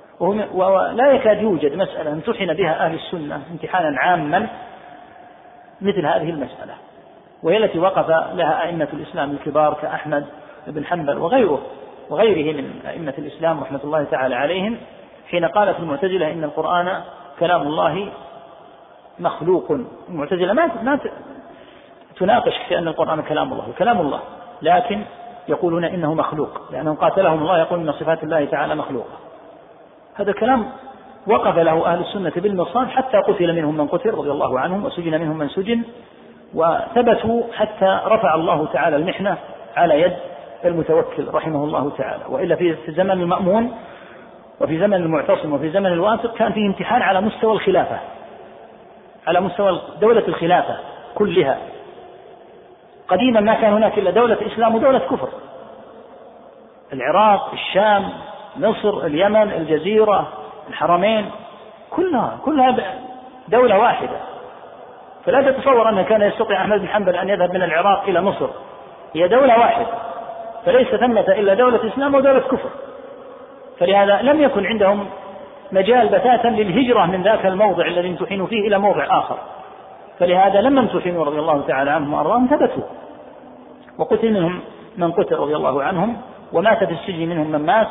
ولا يكاد يوجد مسألة امتحن بها أهل السنة امتحانا عاما مثل هذه المسألة، وهي التي وقف لها أئمة الإسلام الكبار كأحمد بن حنبل وغيره وغيره من أئمة الإسلام رحمة الله تعالى عليهم، حين قالت المعتزلة إن القرآن كلام الله مخلوق. المعتزلة ما ما تناقش في أن القرآن كلام الله وكلام الله، لكن يقولون إنه مخلوق، لأنهم قاتلهم الله يقول إن صفات الله تعالى مخلوقة. هذا كلام وقف له أهل السنة بالمرصاد، حتى قتل منهم من قتل رضي الله عنهم، وسجن منهم من سجن، وثبتوا حتى رفع الله تعالى المحنة على يد المتوكل رحمه الله تعالى. وإلا في زمن المأمون وفي زمن المعتصم وفي زمن الواثق كان فيه امتحان على مستوى الخلافة، على مستوى دولة الخلافة كلها. قديما ما كان هناك إلا دولة إسلام ودولة كفر، العراق، الشام، مصر، اليمن، الجزيرة، الحرمين، كلها كلها دولة واحدة. فلا تتصور أنه كان يستطيع أحمد بن حنبل أن يذهب من العراق إلى مصر، هي دولة واحدة، فليس ثمة إلا دولة إسلام ودولة كفر. فلهذا لم يكن عندهم مجال بتاتا للهجرة من ذاك الموضع الذي امتحنوا فيه إلى موضع آخر، فلهذا لما امتحنوا رضي الله تعالى عنهم وأرضاهم ثبتوا، وقتل منهم من قتل رضي الله عنهم، ومات في السجن منهم من مات،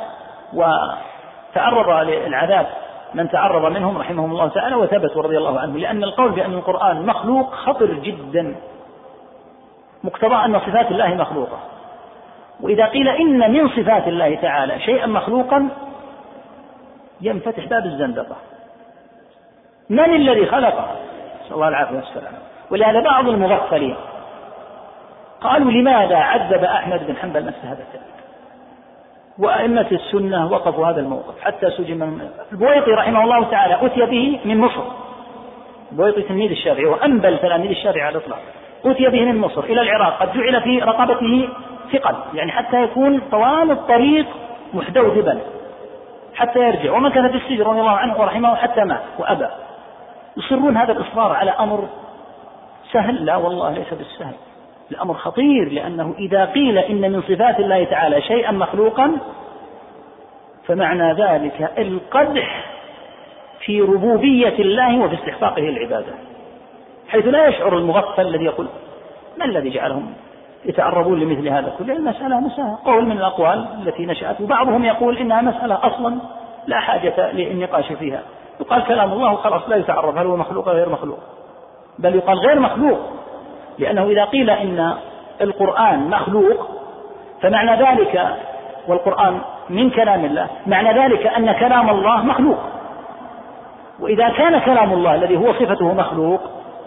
وتعرض للعذاب من تعرض منهم رحمهم الله تعالى وثبتوا رضي الله عنهم. لأن القول بأن القرآن مخلوق خطر جدا، مقتضى أن صفات الله مخلوقة، وإذا قيل إن من صفات الله تعالى شيئا مخلوقا ينفتح باب الزندقة. من الذي خلقه؟ نسأل الله العافية والسلام. ولهذا بعض المغفلين قالوا لماذا عذب أحمد بن حنبل نفسه هذا الكلام، وأئمة السنة وقفوا هذا الموقف حتى سجن البويطي رحمه الله تعالى أتي به من مصر، البويطي تلميذ الشافعي وأنبل تلاميذ الشافعي على الإطلاق، أتي به من مصر إلى العراق، قد جعل في رقبته ثقل يعني حتى يكون طوال الطريق محدودبا حتى يرجع، ومن كان في السجن رضي الله عنه ورحمه حتى مات وأبى. يصرون هذا الإصرار على أمر سهل؟ لا والله ليس بالسهل، الأمر خطير، لأنه إذا قيل إن من صفات الله تعالى شيئا مخلوقا فمعنى ذلك القدح في ربوبية الله وفي استحقاقه العبادة، حيث لا يشعر المغفل الذي يقول ما الذي جعلهم يتعرضون لمثل هذا كله؟ المسألة مسألة قول من الأقوال التي نشأت، وبعضهم يقول إنها مسألة أصلا لا حاجة للنقاش فيها، يقال كلام الله خلاص لا يتعرض هل هو مخلوق أو غير مخلوق، بل يقال غير مخلوق، لأنه إذا قيل إن القرآن مخلوق فمعنى ذلك والقرآن من كلام الله معنى ذلك أن كلام الله مخلوق، وإذا كان كلام الله الذي هو صفته مخلوق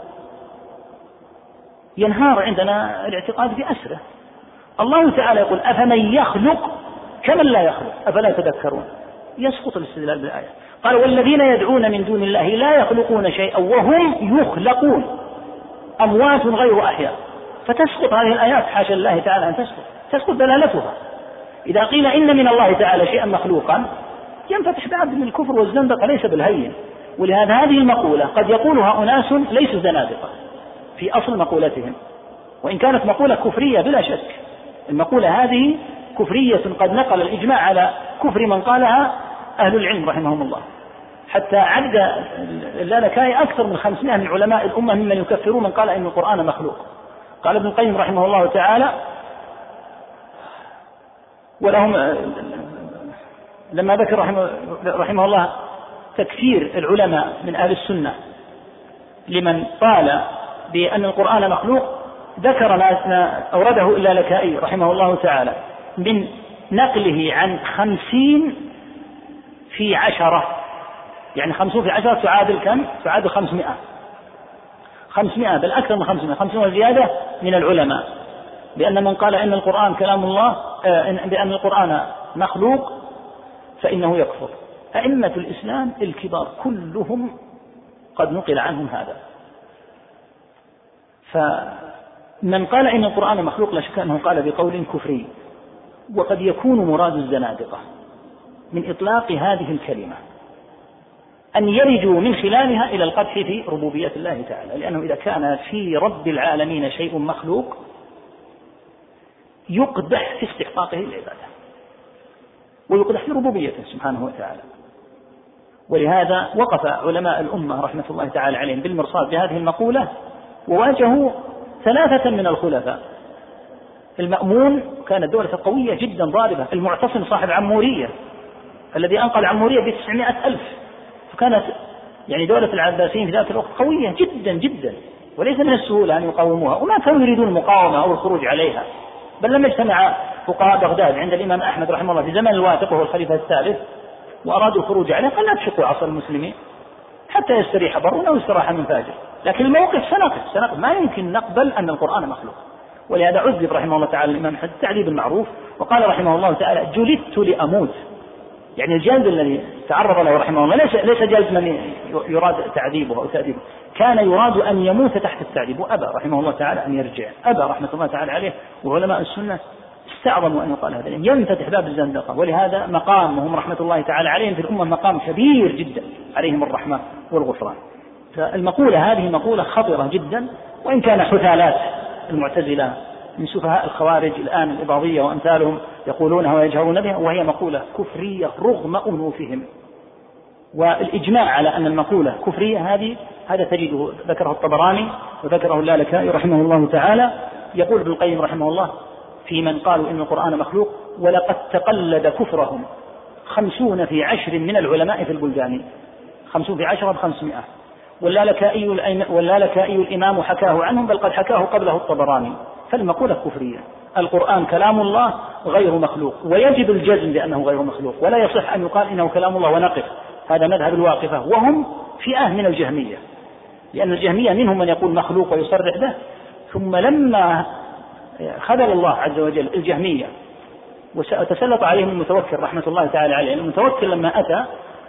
ينهار عندنا الاعتقاد بأسره. الله تعالى يقول أفمن يخلق كمن لا يخلق أفلا تذكرون، يسقط الاستدلال بالآية. قال والذين يدعون من دون الله لا يخلقون شيئا وهم يخلقون أموات غير أحياء، فتسقط هذه الآيات حاشا الله تعالى أن تسقط، تسقط دلالتها. إذا قيل إن من الله تعالى شيئا مخلوقا ينفتح باب من الكفر والزندقة ليس بالهين. ولهذا هذه المقولة قد يقولها أناس ليسوا زنادقة في أصل مقولتهم، وإن كانت مقولة كفرية بلا شك، المقولة هذه كفرية قد نقل الإجماع على كفر من قالها أهل العلم رحمهم الله، حتى عد اللالكائي أكثر من خمسمائة من علماء الأمة ممن يكفرون من قال إن القرآن مخلوق. قال ابن القيم رحمه الله تعالى ولهم لما ذكر رحمه, رحمه الله تكفير العلماء من أهل السنة لمن قال بأن القرآن مخلوق، ذكر ما أورده اللالكائي رحمه الله تعالى من نقله عن خمسين في عشرة، يعني خمسون في عشرة تعادل كم؟ تعادل خمسمائة، خمسمائة بل أكثر من خمسمائة، خمسون وزيادة من العلماء، بأن من قال إن القرآن كلام الله بأن القرآن مخلوق فإنه يكفر. أئمة الإسلام الكبار كلهم قد نقل عنهم هذا. فمن قال إن القرآن مخلوق لا شك أنه قال بقول كفري، وقد يكون مراد الزنادقة من إطلاق هذه الكلمة أن يرجوا من خلالها إلى القدح في ربوبية الله تعالى، لأنه إذا كان في رب العالمين شيء مخلوق يقدح في استحقاقه العبادة ويقدح في ربوبيته سبحانه وتعالى. ولهذا وقف علماء الأمة رحمة الله تعالى عليهم بالمرصاد بهذه المقولة، وواجهوا ثلاثة من الخلفاء. المأمون كانت دولة قوية جدا ضاربة، المعتصم صاحب عمورية الذي أنقل عمورية بتسعمائة ألف، فكانت يعني دولة العباسيين في ذات الوقت قوية جدا جدا، وليس من السهولة أن يقاوموها، وما كانوا يريدون المقاومة أو الخروج عليها، بل لما اجتمع فقهاء بغداد عند الإمام أحمد رحمه الله في زمن الواثق وهو الخليفة الثالث وأرادوا الخروج عليه قال لا تشقوا عصر المسلمين حتى يستريح برون أو يستراح من فاجر، لكن الموقف سنقف سنقف ما يمكن نقبل أن القرآن مخلوق. ولهذا عذب رحمه الله تعالى الإمام أحمد التعذيب المعروف، وقال رحمه الله تعالى جلدت لأموت، يعني الجلد الذي تعرض له رحمه الله ليس ليس جلد من يراد تعذيبه أو تأديبه، كان يراد أن يموت تحت التعذيب، وأبى رحمه الله تعالى أن يرجع، أبى رحمة الله تعالى عليه. وعلماء السنة استعظموا أن يقال هذا، ينفتح باب الزندقة. ولهذا مقامهم رحمة الله تعالى عليهم في الأمة مقام كبير جدا، عليهم الرحمة والغفران. فالمقولة هذه مقولة خطرة جدا، وإن كان حثالات المعتزلة من سفهاء الخوارج الآن الإباضية وأمثالهم يقولونها ويجهرون بها، وهي مقولة كفرية رغم أنوفهم، والإجماع على أن المقولة كفرية هذه هذا تجده ذكره الطبراني وذكره اللالكائي رحمه الله تعالى. يقول ابن القيم رحمه الله في من قالوا إن القرآن مخلوق: ولقد تقلد كفرهم خمسون في عشر من العلماء في البلدان. خمسون في عشرة بخمسمائة. واللالكائي واللالكائي الإمام حكاه عنهم، بل قد حكاه قبله الطبراني. فالمقولة كفرية. القرآن كلام الله غير مخلوق، ويجب الجزم بأنه غير مخلوق، ولا يصح أن يقال إنه كلام الله ونقف. هذا مذهب الواقفة، وهم فئة من الجهمية، لأن الجهمية منهم من يقول مخلوق ويصرح به. ثم لما خذل الله عز وجل الجهمية وتسلط عليهم المتوكل رحمة الله تعالى عليه، المتوكل لما أتى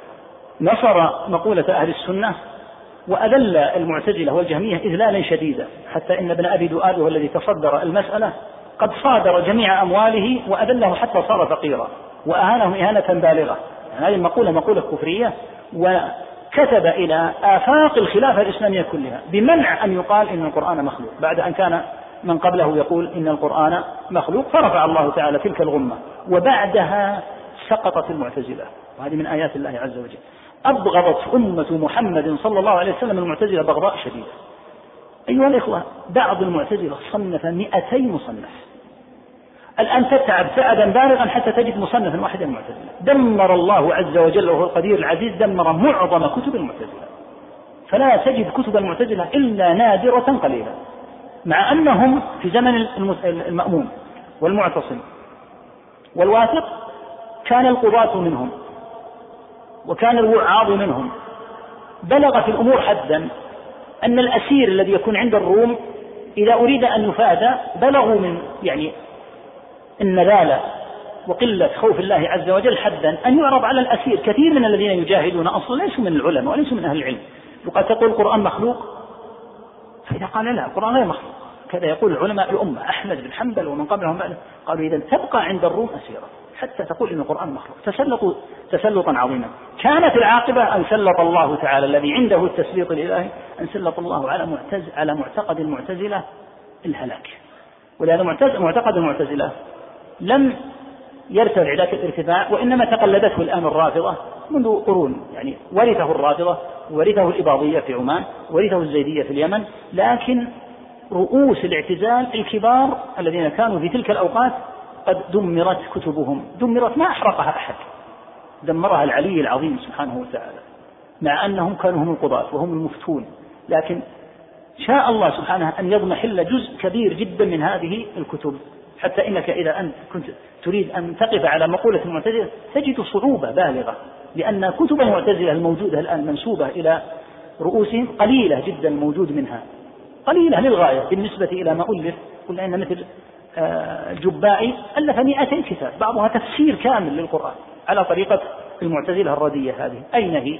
نصر مقولة أهل السنة وأذل المعتزلة والجهمية إذلالا شديدا، حتى إن ابن أبي دؤاد هو الذي تصدر المسألة قد صادر جميع أمواله وأذله حتى صار فقيرا وأهانهم إهانة بالغة. يعني هذه المقولة مقولة كفرية، وكتب إلى آفاق الخلافة الإسلامية كلها بمنع أن يقال إن القرآن مخلوق، بعد أن كان من قبله يقول إن القرآن مخلوق، فرفع الله تعالى تلك الغمة. وبعدها سقطت المعتزلة، وهذه من آيات الله عز وجل. أبغضت أمة محمد صلى الله عليه وسلم المعتزلة بغضاء شديدة. أيها الإخوة، بعض المعتزلة صنف مئتي مصنف. الآن تتعب تعبا بالغا حتى تجد مصنفا واحدا المعتزلة. دمر الله عز وجل وهو القدير العزيز، دمر معظم كتب المعتزلة، فلا تجد كتب المعتزلة إلا نادرة قليلة، مع أنهم في زمن المأمون والمعتصم والواثق كان القضاة منهم وكان الوعاظ منهم. بلغ في الأمور حدا أن الأسير الذي يكون عند الروم إذا أريد أن يفادى بلغوا من يعني النذالة وقلة خوف الله عز وجل حدا أن يعرض على الأسير. كثير من الذين يجاهدون أصلا ليسوا من العلماء وليسوا من أهل العلم، وقد تقول القرآن مخلوق، فإذا قال لا القرآن غير مخلوق، كذا يقول علماء الأمة أحمد بن حنبل ومن قبلهم بعد، قالوا إذا تبقى عند الروم أسيرا حتى تقول إن القرآن مخلوق. تسلطوا تسلطا عظيما. كانت العاقبة أن سلط الله تعالى الذي عنده التسليط الإلهي، أن سلط الله على معتز على معتقد المعتزلة الهلاك. ولهذا معتقد المعتزلة لم يرتفع ذاك الارتفاع، وإنما تقلدته الآن الرافضة منذ قرون. يعني ورثه الرافضة، ورثه الإباضية في عمان، ورثه الزيدية في اليمن، لكن رؤوس الاعتزال الكبار الذين كانوا في تلك الأوقات قد دمرت كتبهم، دمرت ما أحرقها أحد، دمرها العلي العظيم سبحانه وتعالى، مع أنهم كانوا هم القضاة وهم المفتون. لكن شاء الله سبحانه أن يضمحل جزء كبير جدا من هذه الكتب، حتى إنك إذا أنت كنت تريد أن تقف على مقولة المعتزلة تجد صعوبة بالغة، لأن كتب المعتزلة الموجودة الآن منسوبة إلى رؤوسهم قليلة جدا، موجود منها قليلة للغاية بالنسبة إلى ما ألف. قلنا إن مثل جبائي ألف مئتين كتاب، بعضها تفسير كامل للقرآن على طريقة المعتزلة الردية. هذه أين هي؟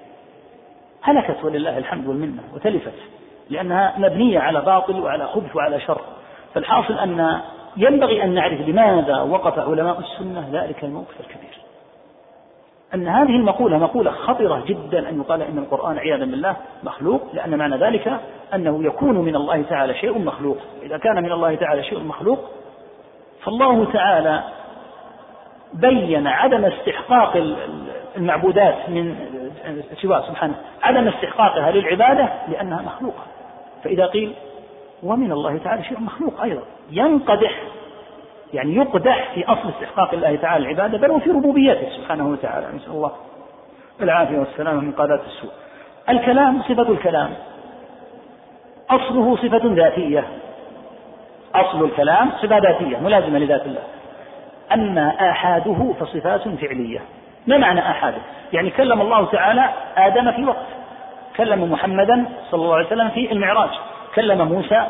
هلكت ولله الحمد والمنة، وتلفت لأنها مبنية على باطل وعلى خبث وعلى شر. فالحاصل أن ينبغي أن نعرف لماذا وقف علماء السنة ذلك الموقف الكبير، أن هذه المقولة مقولة خطرة جدا، أن يقال إن القرآن عياذا بالله مخلوق، لأن معنى ذلك أنه يكون من الله تعالى شيء مخلوق. إذا كان من الله تعالى شيء مخلوق فالله تعالى بين عدم استحقاق المعبودات من سواه سبحانه، عدم استحقاقها للعبادة لأنها مخلوقة. فإذا قيل ومن الله تعالى شيء مخلوق أيضا ينقدح، يعني يقدح في أصل استحقاق الله تعالى العبادة، بل وفي ربوبيته سبحانه وتعالى. نسأل الله العافية والسلامة من قادات السوء. الكلام، صفة الكلام أصله صفة ذاتية، أصل الكلام صفة ذاتية ملازمة لذات الله. أما آحاده فصفات فعلية. ما معنى آحاده؟ يعني كلم الله تعالى آدم في وقت، كلم محمدا صلى الله عليه وسلم في المعراج، كلم موسى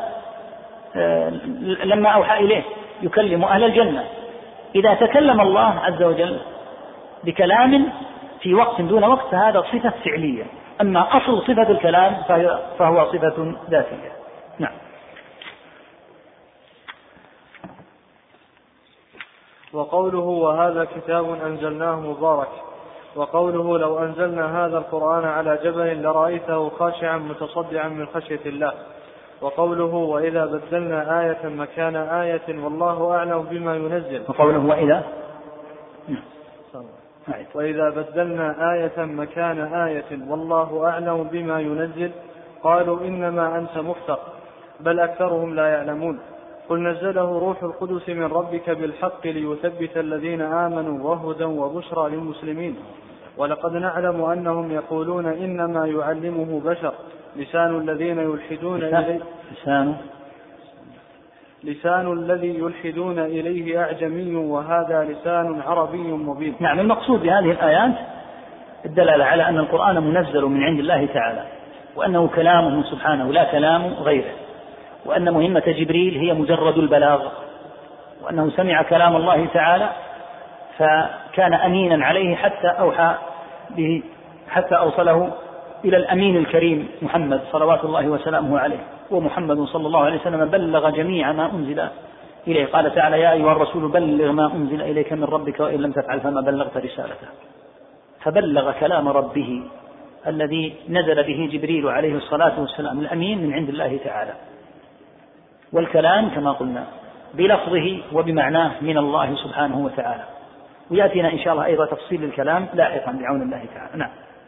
لما أوحى إليه، يكلم أهل الجنة. إذا تكلم الله عز وجل بكلام في وقت دون وقت فهذا صفة فعلية. أما أصل صفة الكلام فهو صفة ذاتية. نعم. وقوله وهذا كتاب أنزلناه مبارك، وقوله لو أنزلنا هذا القرآن على جبل لرأيته خاشعا متصدعا من خشية الله، وقوله وإذا بدلنا آية مكان آية والله أعلم بما ينزل، وقوله وإذا وإذا بدلنا آية مكان آية والله أعلم بما ينزل قالوا إنما أنت مفتر بل أكثرهم لا يعلمون قل نزله روح القدس من ربك بالحق ليثبت الذين آمنوا وهدى وبشرى للمسلمين ولقد نعلم أنهم يقولون إنما يعلمه بشر لسان الذين يلحدون إليه لسان لسان الذي يلحدون إليه أعجمي وهذا لسان عربي مبين. نعم، المقصود بهذه الآيات الدلالة على أن القرآن منزل من عند الله تعالى، وأنه كلامه سبحانه لا كلام غيره، وأن مهمة جبريل هي مجرد البلاغ، وأنه سمع كلام الله تعالى فكان أمينا عليه حتى أوحى به حتى أوصله إلى الأمين الكريم محمد صلوات الله وسلامه عليه. ومحمد صلى الله عليه وسلم بلغ جميع ما أنزل إليه. قال تعالى: يا أيها الرسول بلغ ما أنزل إليك من ربك وإن لم تفعل فما بلغت رسالته. فبلغ كلام ربه الذي نزل به جبريل عليه الصلاة والسلام الأمين من عند الله تعالى. والكلام كما قلنا بلفظه وبمعناه من الله سبحانه وتعالى. ويأتينا إن شاء الله أيضا تفصيل الكلام لاحقا بعون الله تعالى. نعم.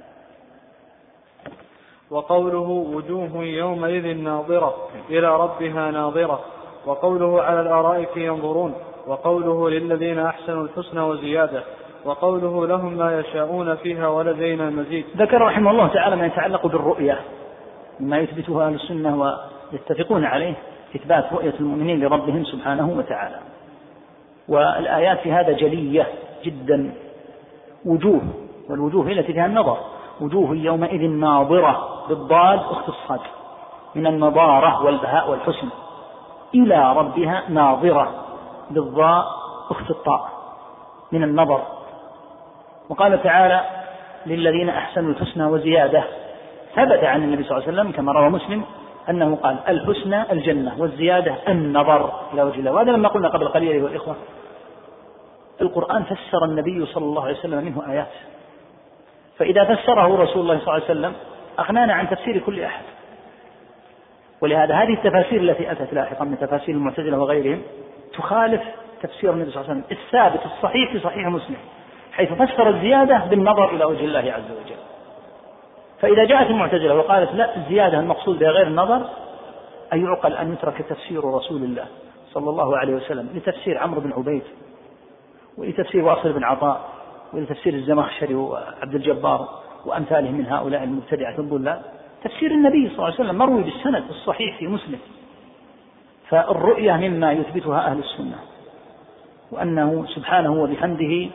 وقوله وجوه يومئذ ناظرة إلى ربها ناظرة، وقوله على الآرائك ينظرون، وقوله للذين أحسنوا الحسنى وزيادة، وقوله لهم ما يشاءون فيها ولدينا مزيد. ذكر رحمه الله تعالى ما يتعلق بالرؤية مما يثبته أهل السنة ويتفقون عليه، إثبات رؤية المؤمنين لربهم سبحانه وتعالى. والآيات في هذا جلية جدا. وجوه، والوجوه التي فيها النظر، وجوه يومئذ ناظرة بالضاد أخت الصاد من النضارة والبهاء والحسن، إلى ربها ناظرة بالضاء أخت الطاء من النظر. وقال تعالى: للذين أحسنوا الحسنى وزيادة. ثبت عن النبي صلى الله عليه وسلم كما روى مسلم أنه قال: الحسنى الجنة والزيادة النظر إلى وجه الله. وهذا لما قلنا قبل قليل أيها الإخوة، القرآن فسر النبي صلى الله عليه وسلم منه آيات، فإذا فسره رسول الله صلى الله عليه وسلم أغنانا عن تفسير كل أحد. ولهذا هذه التفاسير التي أتت لاحقا من تفاسير المعتزلة وغيرهم تخالف تفسير النبي صلى الله عليه وسلم الثابت الصحيح في صحيح مسلم، حيث فسر الزيادة بالنظر إلى وجه الله عز وجل. فإذا جاءت المعتزلة وقالت لا، الزيادة المقصود بها غير النظر، أي يعقل أن يترك تفسير رسول الله صلى الله عليه وسلم لتفسير عمرو بن عبيد، ولتفسير واصل بن عطاء، ولتفسير الزمخشري وعبد الجبار وأمثالهم من هؤلاء المبتدعة الضلال. تفسير النبي صلى الله عليه وسلم مروي بالسند الصحيح في مسلم. فالرؤية مما يثبتها أهل السنة، وأنه سبحانه وبحمده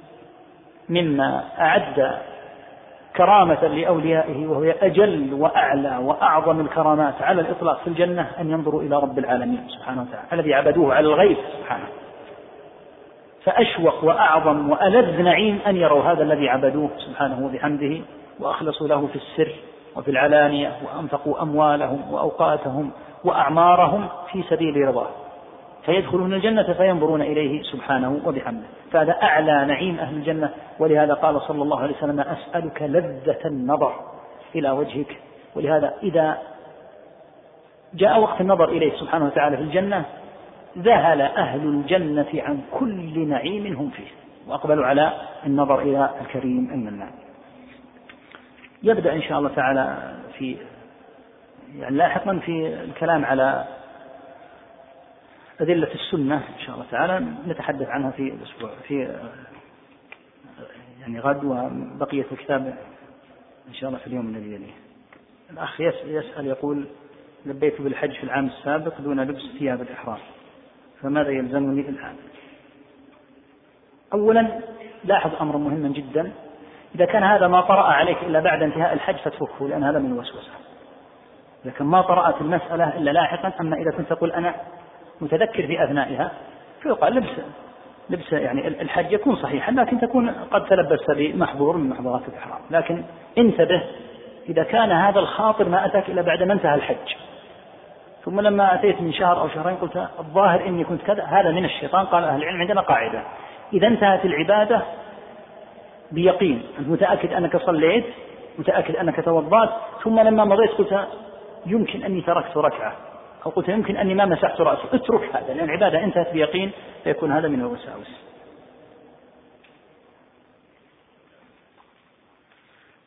مما أعد كرامة لأوليائه، وهي أجل وأعلى وأعظم الكرامات على الإطلاق في الجنة، أن ينظروا إلى رب العالمين سبحانه وتعالى الذي عبدوه على الغيب سبحانه. فأشوق وأعظم وألذ نعيم أن يروا هذا الذي عبدوه سبحانه وبحمده وأخلصوا له في السر وفي العلانية، وأنفقوا أموالهم وأوقاتهم وأعمارهم في سبيل رضاه، فيدخلون الجنة فينظرون إليه سبحانه وبحمده. فهذا أعلى نعيم أهل الجنة. ولهذا قال صلى الله عليه وسلم: أسألك لذة النظر إلى وجهك. ولهذا إذا جاء وقت النظر إليه سبحانه وتعالى في الجنة ذهل أهل الجنة عن كل نعيم هم فيه، وأقبلوا على النظر إلى الكريم المنان. يبدأ إن شاء الله تعالى في يعني لاحقا في الكلام على أدلة السنة إن شاء الله تعالى، نتحدث عنها في الأسبوع في يعني غد، وبقية الكتاب إن شاء الله في اليوم الذي يليه. الأخ يسأل يقول: لبيت بالحج في العام السابق دون لبس ثياب الإحرام، فماذا يلزمني الآن؟ أولا لاحظ أمر مهم جدا: إذا كان هذا ما طرأ عليك إلا بعد انتهاء الحج فاتركه، لأن هذا من الوسوسة. لكن ما طرأت المسألة إلا لاحقا. أما إذا كنت تقول أنا متذكر في أثنائها فيقال لبس لبس يعني الحج يكون صحيحا، لكن تكون قد تلبست بمحظور من محظورات الإحرام. لكن انتبه، إذا كان هذا الخاطر ما أتاك إلا بعد ما انتهى الحج، ثم لما أتيت من شهر أو شهرين قلت الظاهر إني كنت كذا، هذا من الشيطان. قال أهل العلم عندنا قاعدة: إذا انتهت العبادة بيقين، أنت متأكد أنك صليت، متأكد أنك توضأت، ثم لما مضيت قلت يمكن أني تركت ركعة، أو قلت يمكن أني ما مسحت رأسي، اترك هذا، لأن العبادة انتهت بيقين، فيكون هذا من الوساوس.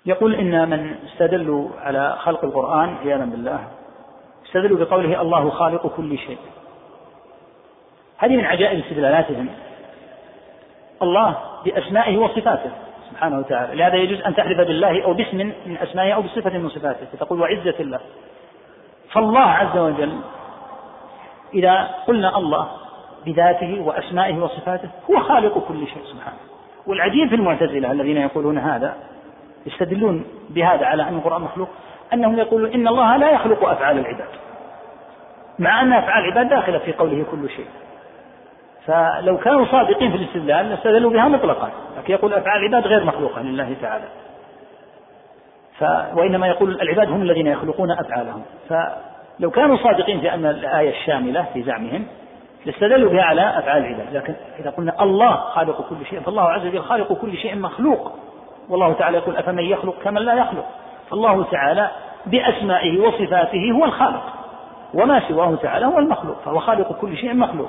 يقول إن من استدلوا على خلق القرآن عياذا بالله استدلوا بقوله الله خالق كل شيء. هذه من عجائب استدلالاتهم. الله بأسمائه وصفاته سبحانه وتعالى، لهذا يجوز أن تحلف بالله أو باسم من أسمائه أو بصفة من صفاته، فتقول وعزة الله. فالله عز وجل إذا قلنا الله بذاته وأسمائه وصفاته هو خالق كل شيء سبحانه. والعجيب في المعتزلة الذين يقولون هذا يستدلون بهذا على أن القرآن مخلوق، أنهم يقولون إن الله لا يخلق أفعال العباد، مع أن أفعال العباد داخلة في قوله كل شيء. فلو كانوا صادقين في الاستدلال لاستدلوا بها مطلقا، لكن يقول أفعال العباد غير مخلوقة لله تعالى، ف... وإنما يقول العباد هم الذين يخلقون أفعالهم. فلو كانوا صادقين في أن الآية الشاملة في زعمهم لاستدلوا بها على أفعال العباد. لكن إذا قلنا الله خالق كل شيء فالله عز وجل خالق كل شيء مخلوق، والله تعالى يقول أفمن يخلق كمن لا يخلق. فالله تعالى بأسمائه وصفاته هو الخالق، وما سواه تعالى هو المخلوق، فهو خالق كل شيء مخلوق.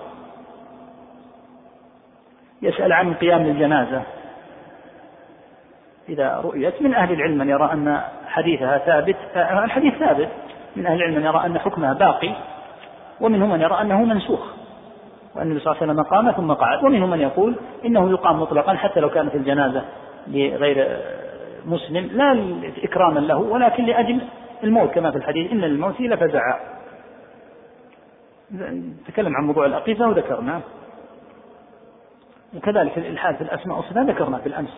يسأل عن قيام الجنازة إذا رؤيت، من أهل العلم من يرى أن حديثها ثابت، الحديث ثابت، من أهل العلم من يرى أن حكمها باقي، ومنهم من يرى أنه منسوخ وأن النبي صلى الله عليه وسلم قام ثم قعد، ومنهم من يقول إنه يقام مطلقا حتى لو كانت الجنازة لغير مسلم، لا إكراما له ولكن لأجل الموت، كما في الحديث إن الموت لفزعا. تكلم عن موضوع الأقيفة وذكرنا، وكذلك الإلحاد في الأسماء والصفات ذكرنا في الأمس.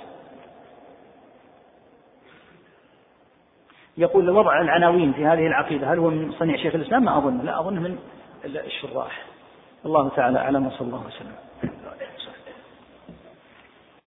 يقول وضع العناوين في هذه العقيدة هل هو من صنيع شيخ الإسلام؟ ما أظن، لا أظن من الشراح. الله تعالى أعلم، وصلى الله وسلم.